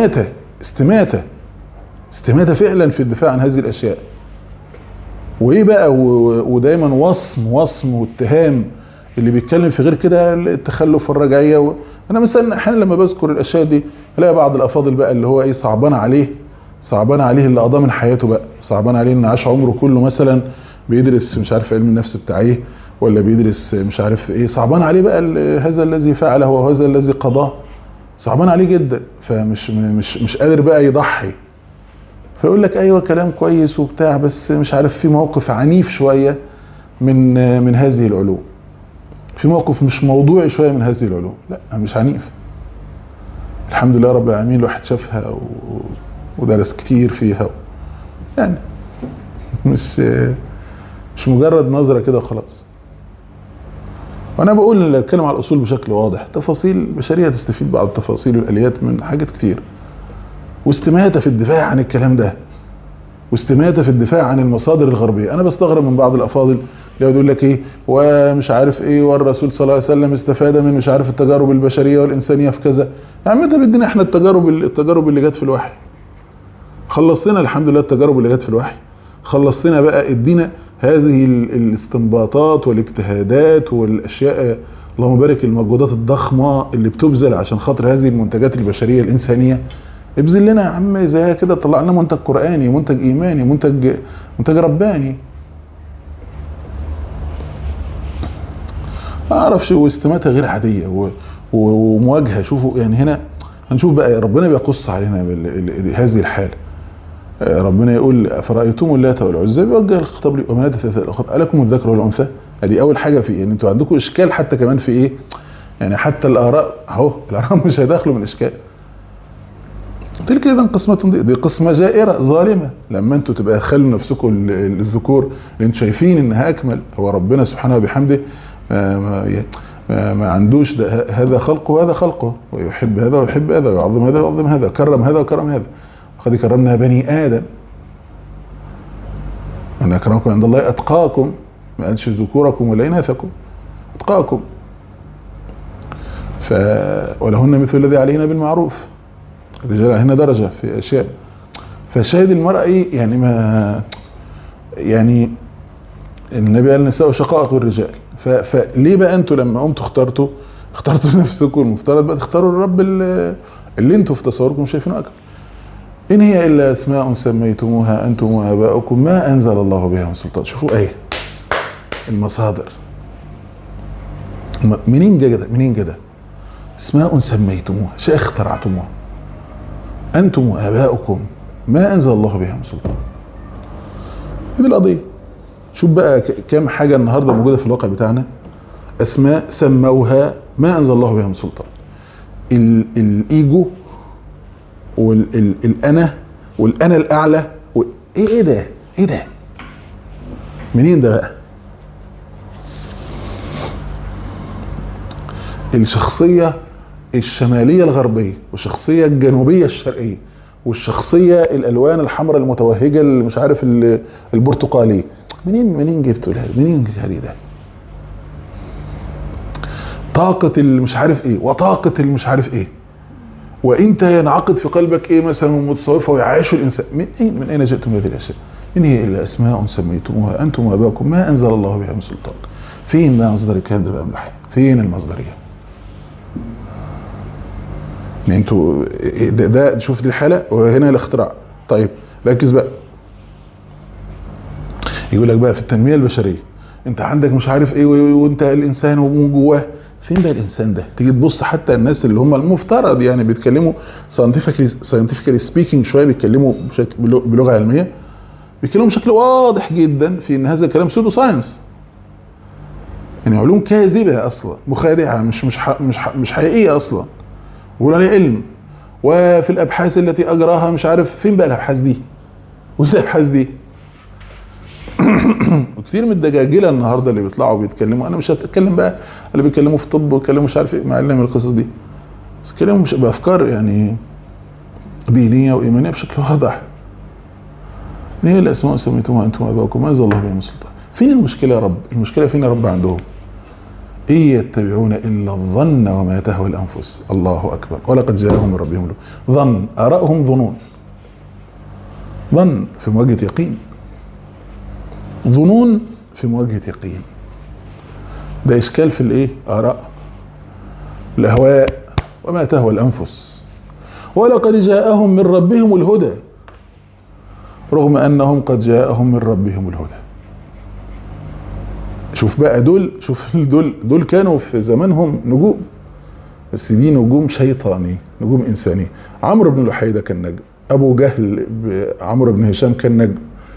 استماتة فعلا في الدفاع عن هذه الأشياء. وإيه بقى ودايما وصم واتهام اللي بيتكلم في غير كده، التخلف والرجعيه انا مثلا احيانا لما بذكر الاشياء دي الاقي بعض الافاضل بقى اللي هو ايه صعبان عليه اللي قضى من حياته بقى، صعبان عليه ان عاش عمره كله مثلا بيدرس مش عارف علم النفس بتاع ايه ولا بيدرس مش عارف ايه، صعبان عليه بقى هذا الذي فعله وهذا الذي قضاه، صعبان عليه جدا، فمش مش قادر بقى يضحي، فيقول لك ايوه كلام كويس وبتاع بس مش عارف في موقف عنيف شويه من هذه العلوم، في موقف مش موضوعي شويه من هذه العلوم. لا مش عنيف، الحمد لله رب العالمين الواحد شافها ودرس كتير فيها، يعني مش مجرد نظره كده وخلاص. وانا بقول ان اتكلم على الاصول بشكل واضح، تفاصيل البشريه تستفيد بعض التفاصيل والاليات من حاجات كتير، واستماته في الدفاع عن الكلام ده، واستماته في الدفاع عن المصادر الغربيه. انا بستغرب من بعض الافاضل اللي يقول لك ايه ومش عارف ايه والرسول صلى الله عليه وسلم استفاد من مش عارف التجارب البشريه والانسانيه في كذا. يا عم ده بدنا احنا التجارب اللي جت في الوحي، خلصنا الحمد لله التجارب اللي جت في الوحي، خلصنا بقى ادينا هذه الاستنباطات والاجتهادات والاشياء، اللهم بارك المجهودات الضخمه اللي بتبذل عشان خاطر هذه المنتجات البشريه الانسانيه، ابذل لنا يا عم زي كده، طلع لنا منتج قرآني، منتج ايماني، منتج رباني. ما اعرفش، واستماتة غير عاديه ومواجهه. شوفوا يعني هنا هنشوف بقى ربنا بيقص علينا هذه الحاله. ربنا يقول افرايتم اللات والعزى، بيوجه الخطاب لي ومناة الثلاثه الاخرى الكم الذكر والانثى. ادي اول حاجه في ان انتوا عندكم اشكال حتى كمان في ايه، يعني حتى الاراء اهو، الاراء مش هيدخلوا من اشكال. تلك اذا قسمه، دي قسمه جائره ظالمه، لما انتوا تبقى خلوا نفسكم الذكور اللي انتوا شايفين انها اكمل. هو ربنا سبحانه وبحمده ما عندوش ده، هذا خلقه وهذا خلقه، ويحب هذا ويحب هذا، ويعظم هذا ويعظم هذا، وكرم هذا وكرم هذا. وقد كرمنا بني ادم ان اكرمكم عند الله اتقاكم، ما قالش ذكوركم ولا اناثكم، اتقاكم. ولهن مثل الذي علينا بالمعروف، الرجال هنا درجه في اشياء. فشاهد المرأة ايه يعني النبي قال النساء شقائق الرجال. فليه بقى انتوا لما قمتوا اخترتوا نفسكم، المفترض بقى تختاروا الرب اللي انتوا في تصوركم شايفينه اكبر. ان هي الا اسماء سميتموها انتم واباؤكم ما انزل الله بها من سلطان. شوفوا ايه المصادر، منين جدا اسماء سميتموها، شيء اخترعتموها، انتم واباؤكم ما انزل الله بها من سلطان. دي القضيه. شوف بقى كم حاجه النهارده موجوده في الواقع بتاعنا، اسماء سموها ما انزل الله بها من سلطان. الايجو والانا الاعلى، ايه ده منين ده بقى؟ الشخصيه الشماليه الغربيه والشخصيه الجنوبيه الشرقيه والشخصيه الالوان الحمراء المتوهجه اللي مش عارف البرتقاليه، منين جبتوا لها؟ منين الهري ده؟ طاقه المش عارف ايه وطاقه المش عارف ايه. وانت ينعقد في قلبك ايه مثلا المتصوفه ويعيش الانسان. من اين جئتم هذه الاشياء؟ ان هي الا اسماء سميتموها انتم واباؤكم ما انزل الله بها من سلطان. فين بقى مصدر الكلام ده بقى ملحي؟ فين المصدريه؟ ان انتوا ده شوف دي الحاله وهنا الاختراع. طيب ركز بقى، يقول لك بقى في التنميه البشريه انت عندك مش عارف ايه وانت الانسان ومن جواه. فين ده الانسان ده؟ تيجي تبص حتى الناس اللي هم المفترض يعني بيتكلموا ساينتفيكالي سبيكينج شويه، بيتكلموا بلغه علميه، بيتكلموا بشكل واضح جدا في ان هذا الكلام سودو ساينس، يعني علوم كاذبه اصلا، مخادعه، مش حقيقيه اصلا، بيقول عليه علم. وفي الابحاث التي اجراها مش عارف فين بقى الابحاث دي؟ وايه الابحاث دي؟ وكثير من الدجاجله النهارده اللي بيطلعوا بيتكلموا، انا مش هتكلم بقى اللي بيتكلموا في طب ويتكلموا مش عارف ايه مع علم القصص دي، بس بيتكلموا مش بافكار يعني دينيه وايمانيه بشكل واضح. ان هي الاسماء سميتموها انتم واباؤكم ما انزل الله بها من سلطان. فين المشكله يا رب؟ المشكله فين يا رب عندهم؟ إن يتبعون إلا الظن وما تهوى الأنفس. الله أكبر. ولقد جاءهم من ربهم ظن، آراءهم ظنون، ظن في مواجهة يقين، ظنون في مواجهة يقين. ده إشكال في الإيه؟ آراء، الأهواء وما تهوى الأنفس. ولقد جاءهم من ربهم الهدى رغم أنهم قد جاءهم من ربهم الهدى. شوف بقى دول كانوا في زمانهم نجوم، بس دي نجوم شيطانية، نجوم إنسانية. عمرو بن لحيدة كان نجم، أبو جهل عمرو بن هشام كان نجم،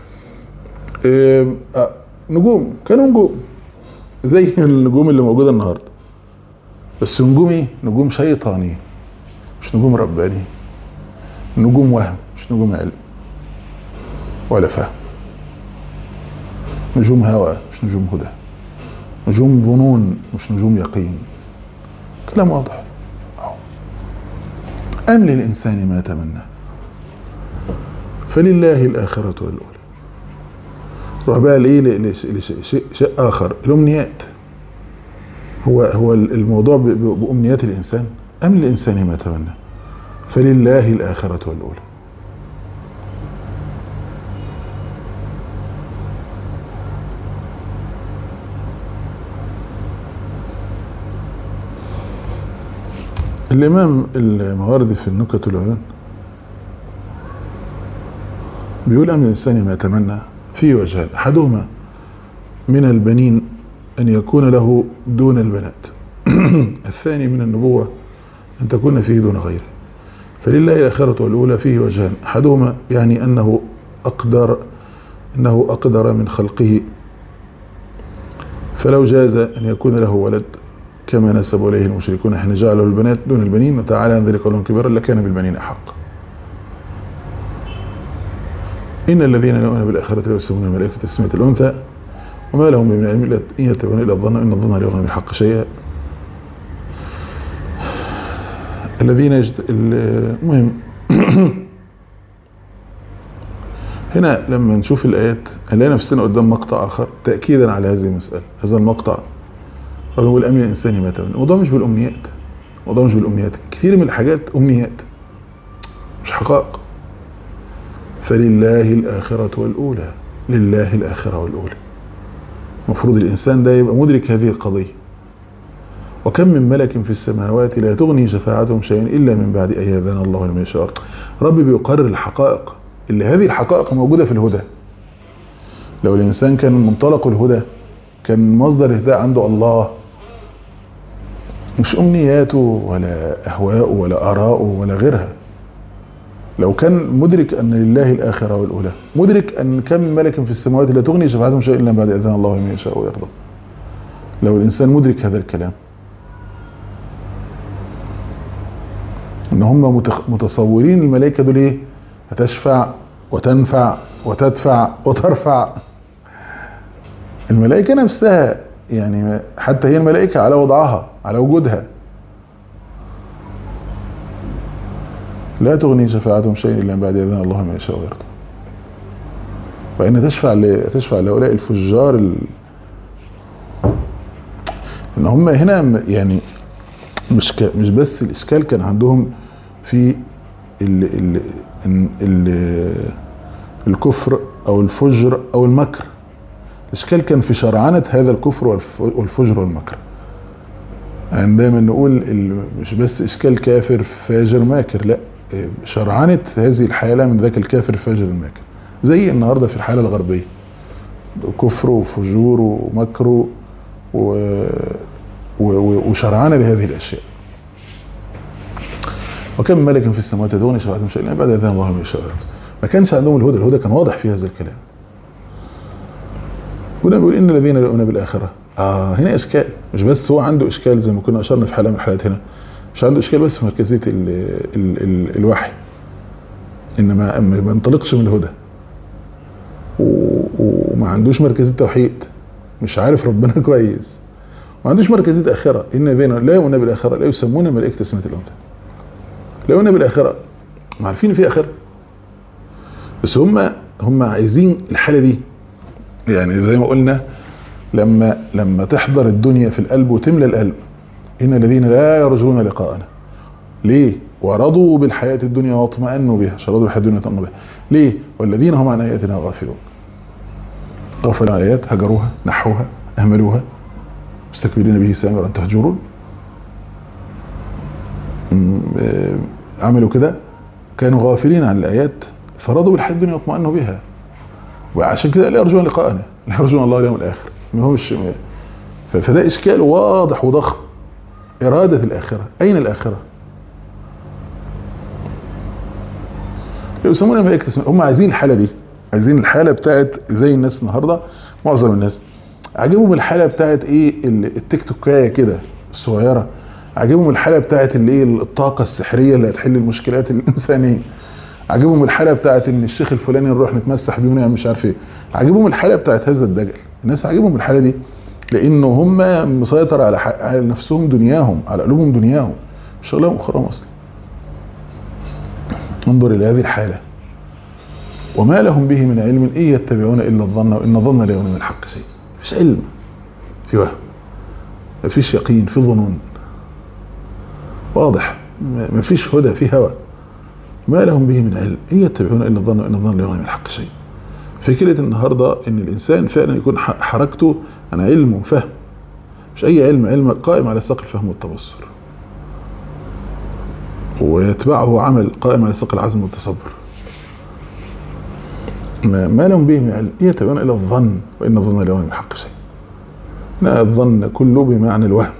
نجوم، كانوا نجوم زي النجوم اللي موجودة النهاردة، بس نجوم ايه؟ نجوم شيطانية، مش نجوم ربانية، نجوم وهم، مش نجوم علم ولا فهم، نجوم هوى مش نجوم هدى، نجوم ظنون مش نجوم يقين. كلام واضح. أم للإنسان ما تمنى فلله الآخرة والأولى. روح بقى لإيه؟ لشيء آخر، الأمنيات. هو الموضوع بأمنيات الإنسان. أم للإنسان ما تمنى فلله الآخرة والأولى. الإمام الماوردي في النكت العيون بيقول أم الإنسان ما يتمنى فيه وجهان، أحدهما من البنين أن يكون له دون البنات، الثاني من النبوة أن تكون فيه دون غيره. فلله الآخرة والأولى فيه وجهان، أحدهما يعني أنه أقدر من خلقه، فلو جاز أن يكون له ولد كما نسب إليه المشركون حين جعلوا البنات دون البنين وتعالى عن ذلك قولهم كبيرا لكان بالبنين أحق. إن الذين لا يؤمنون بالآخرة لا يسمون الملائكة تسمية الأنثى وما لهم من علم إلا إن يتبعون إلا الظن إن الظن لا يغني بالحق شيئا. الذين المهم هنا لما نشوف الآيات هنلاقي نفسنا قدام مقطع آخر تأكيدا على هذه المسألة. هذا المقطع هو الأمن الإنساني ما تمنى. الموضوع مش بالأمنيات، كثير من الحاجات أمنيات مش حقائق. فلله الآخرة والأولى، لله الآخرة والأولى. المفروض الإنسان ده يبقى مدرك هذه القضية. وكم من ملك في السماوات لا تغني شفاعتهم شيئا إلا من بعد أن يأذن الله لمن يشاء. ربي بيقرر الحقائق اللي هذه الحقائق موجودة في الهدى. لو الإنسان كان من منطلق الهدى كان مصدر الهداء عنده الله، مش أمنياته ولا أهواءه ولا آراءه ولا غيرها. لو كان مدرك أن لله الآخرة والأولى، مدرك أن كم من ملك في السماوات لا تغني شفاعتهم شيئا إلا بعد إذن الله لمن يشاء ويرضى. لو الإنسان مدرك هذا الكلام، إن هم متصورين الملائكة دول إيه؟ هتشفع وتنفع وتدفع وترفع. الملائكة نفسها يعني حتى هي الملائكة على وضعها على وجودها لا تغني شفاعتهم شيئا إلا بعد إذن الله ما يشاء ويرضى. وإن تشفع لهؤلاء الفجار إن هم هنا يعني مش بس الإشكال كان عندهم في الكفر او الفجر او المكر. الاشكال كان في شرعنة هذا الكفر والفجر والمكر. يعني دايما نقول مش بس اشكال كافر فاجر ماكر، لا، شرعنة هذه الحالة من ذاك الكافر الفاجر الماكر، زي النهاردة في الحالة الغربية، كفر وفجور ومكر وشرعنة لهذه الاشياء. وكم ملك في السماوات يدعون شفاعتهم شيئا بعد اذان الله من يشاء. ما كانش عندهم الهدى كان واضح في هذا الكلام. هنا بيقول ان الذين يؤمنون بالاخره. هنا اشكال، مش بس هو عنده اشكال زي ما كنا اشرنا في حلقه من الحلقات، هنا مش عنده اشكال بس في مركزيه الوحي، انما ما بينطلقش من الهدى وما عندوش مركزيه توحيد، مش عارف ربنا كويس، ما عندوش مركزيه اخره. ان الذين لا يؤمنون بالاخره لا يسمون ملائكه اسمه الانثى. لا يؤمنون بالاخره، ما عارفين ان في اخره، بس هم عايزين الحاله دي. يعني زي ما قلنا لما تحضر الدنيا في القلب وتملى القلب، ان الذين لا يرجون لقاءنا. ليه؟ ورضوا بالحياه الدنيا واطمأنوا بها، رضوا بالحياه الدنيا واطمأنوا بها. ليه؟ والذين هم عن اياتنا غافلون. غفلوا عن الايات، هجروها، نحوها، اهملوها، مستكبرين به سامرا تهجرون. عملوا كده، كانوا غافلين عن الايات فرضوا بالحياه الدنيا واطمأنوا بها، وعشان كده لا يرجون لقاءنا، لا يرجون الله اليوم الاخر. ما هوش فده اشكال واضح وضخم. اراده الاخره، اين الاخره؟ يسمونها ملائكه. هم عايزين الحاله دي، عايزين الحاله بتاعت زي الناس النهارده، معظم الناس عاجبهم الحاله بتاعت ايه، التيك توكايه كده الصغيره، عاجبهم الحاله بتاعت الطاقه السحريه اللي هتحل المشكلات الانسانيه، عاجبهم الحاله بتاعت ان الشيخ الفلاني نروح نتمسح بيه ونعمل مش عارف ايه، عاجبهم الحاله بتاعت هذا الدجل. الناس عاجبهم الحاله دي لانه هم مسيطر على نفسهم دنياهم، على قلوبهم دنياهم، مش شغلهم اخرهم اصلا. انظر الى هذه الحاله، وما لهم به من علم ان يتبعون الا الظن وان الظن لا يغني من الحق شيء. مفيش علم، في وهم، مفيش يقين، في ظنون واضح، مفيش هدى، في هوى. ما لهم به من علم ان يتبعون الا الظن وان الظن لا يغني من الحق شيء. فكرة النهارده ان الانسان فعلا يكون حركته عن علم وفهم، مش اي علم، علم قائم على ساق الفهم والتبصر، ويتبعه عمل قائم على ساق العزم والتصبر. ما لهم به من علم ان يتبعون الا الظن وان الظن لا يغني من الحق شيء. لا، الظن كله بمعنى الوهم.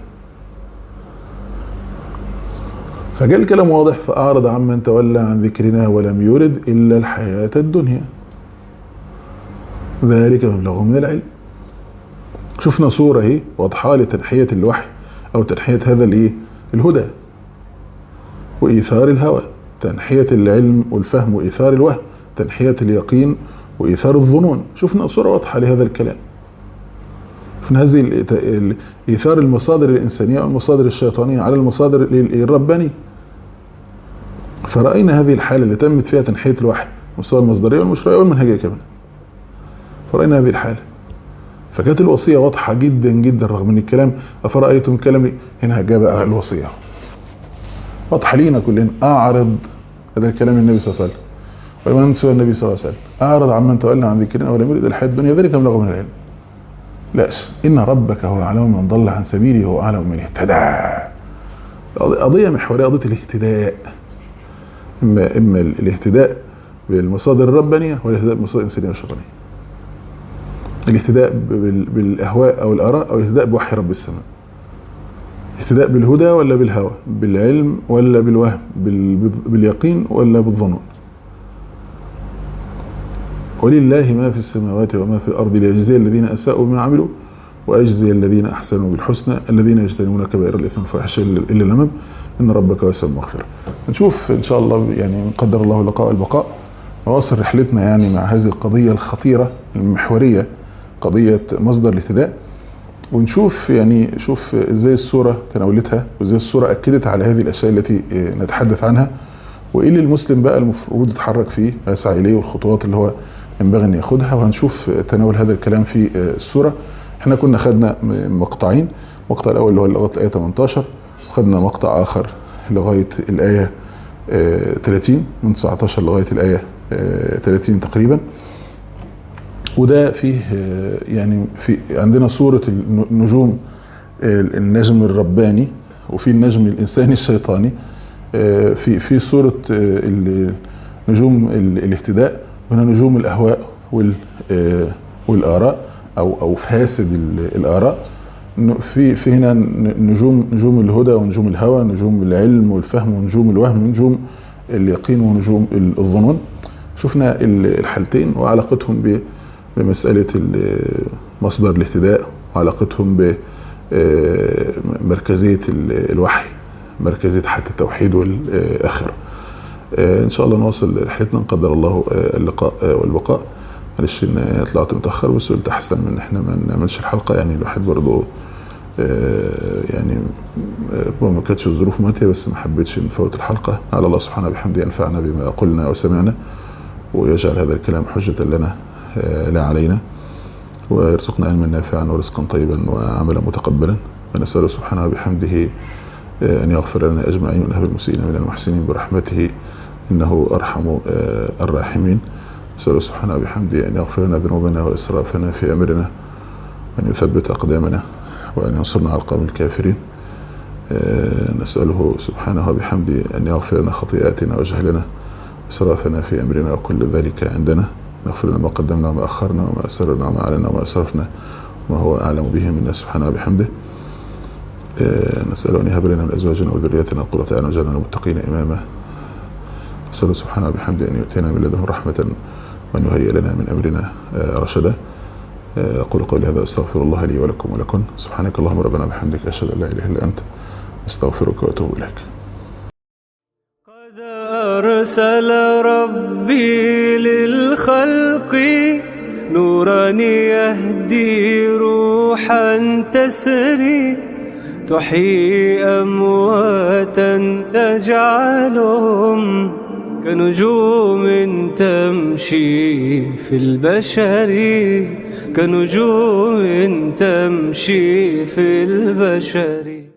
فجاء الكلام واضح، فأعرض عمن تولى عن ذكرنا ولم يرد إلا الحياة الدنيا ذلك مبلغه من العلم. شفنا صورة اهي واضحة لتنحية الوحي أو تنحية هذا الهدى وإيثار الهوى، تنحية العلم والفهم وإيثار الوهم، تنحية اليقين وإيثار الظنون. شفنا صورة واضحة لهذا الكلام. شفنا هذه إيثار المصادر الإنسانية والمصادر الشيطانية على المصادر الربانية. فرأينا هذه الحالة اللي تمت فيها تنحية الوحي، المصادر المصدرية والمشروعية والمنهجية كمان. فرأينا هذه الحالة، فكانت الوصية واضحة جدا جدا رغم ان الكلام أفرأيتم كلام هنا جاء بقى الوصية واضحة لينا كلنا. أعرض، هذا كلام النبي صلى الله عليه وسلم، ومن سوى النبي صلى الله عليه وسلم، أعرض عمن تولى عن ذكرنا ولم يرد الحياة الدنيا ذلك مبلغه من العلم. لا، إن ربك هو أعلم من ضل عن سبيله وهو أعلم من اهتدى. قضية محورية، قضية الاهتداء، إما الاهتداء بالمصادر الربانية والاهتداء بالمصادر الإنسانية والشيطانية. الاهتداء بالأهواء أو الآراء أو الاهتداء بوحي رب السماء. اهتداء بالهدى ولا بالهوى، بالعلم ولا بالوهم، باليقين ولا بالظنون. ولله ما في السماوات وما في الأرض ليجزي الذين أساءوا بما عملوا وأجزي الذين أحسنوا بالحسنى الذين يجتنبون كبائر الإثم والفواحش إلا اللمم إن ربك واسع المغفرة. نشوف إن شاء الله، يعني قدر الله اللقاء البقاء، نواصل رحلتنا يعني مع هذه القضية الخطيرة المحورية، قضية مصدر الاهتداء، ونشوف يعني شوف ازاي السورة تناولتها وازاي السورة أكدت على هذه الأشياء التي نتحدث عنها، وإيه اللي المسلم بقى المفروض يتحرك فيه ويسعى إليه والخطوات اللي هو ينبغي أن ياخدها. وهنشوف تناول هذا الكلام في السورة. احنا كنا خدنا مقطعين، المقطع الأول اللي هو لغاية الآية 18، وخدنا مقطع آخر لغاية الآية 30 من 19 لغاية الآية 30 تقريبا. وده فيه يعني في عندنا صورة النجوم، النجم الرباني وفي النجم الإنساني الشيطاني، في صورة نجوم الاهتداء، وهنا نجوم الأهواء والآراء أو فاسد الآراء. في هنا نجوم الهدى ونجوم الهوى، نجوم العلم والفهم ونجوم الوهم ونجوم اليقين ونجوم الظنون. شفنا الحالتين وعلاقتهم بمسألة مصدر الاهتداء وعلاقتهم بمركزية الوحي، مركزية حتى التوحيد والآخرة. إن شاء الله نواصل رحلتنا إن قدر الله اللقاء والبقاء. معلش إن طلعت متأخر، بس قلت أحسن من إحنا ما نعملش الحلقة، يعني الواحد برضه يعني ما كانتش الظروف ماتية، بس ما حبيتش نفوت الحلقة. على الله سبحانه بحمده ينفعنا بما قلنا وسمعنا، ويجعل هذا الكلام حجة لنا لا علينا، ويرزقنا علما نافعا ورزقا طيبا وعملا متقبلا. ونسأله سبحانه بحمده أن يغفر لنا أجمعين ونهب المسيئين من المحسنين برحمته إنه أرحم الراحمين. نسأله سبحانه بحمده أن يغفر لنا ذنوبنا وإسرافنا في أمرنا، وأن يثبت أقدامنا، وأن ينصرنا على القوم الكافرين. نسأله سبحانه بحمده أن يغفر لنا خطيئاتنا وجهلنا إسرافنا في أمرنا، وكل ذلك عندنا. نغفر لنا ما قدمنا وما أخرنا وما أسررنا وما أعلنا وما أسرفنا وما هو أعلم به منا سبحانه بحمده. نسأله أن يهب لنا من أزواجنا وذرياتنا قرة أعين واجعلنا للمتقين إماما. نسأله سبحانه بحمده أن يؤتينا من لدنه رحمة وأن يهيئ لنا من أمرنا رشدا. أقول قولي هذا، أستغفر الله لي ولكم ولكم. سبحانك اللهم ربنا بحمدك، أشهد أن لا إله إلا أنت، أستغفرك وأتوب إليك. قد أرسل ربي للخلق نورا يهدي روحا تسري، تحيي أمواتا تجعلهم كنجوم تمشي في البشر، كنجوم تمشي في البشر.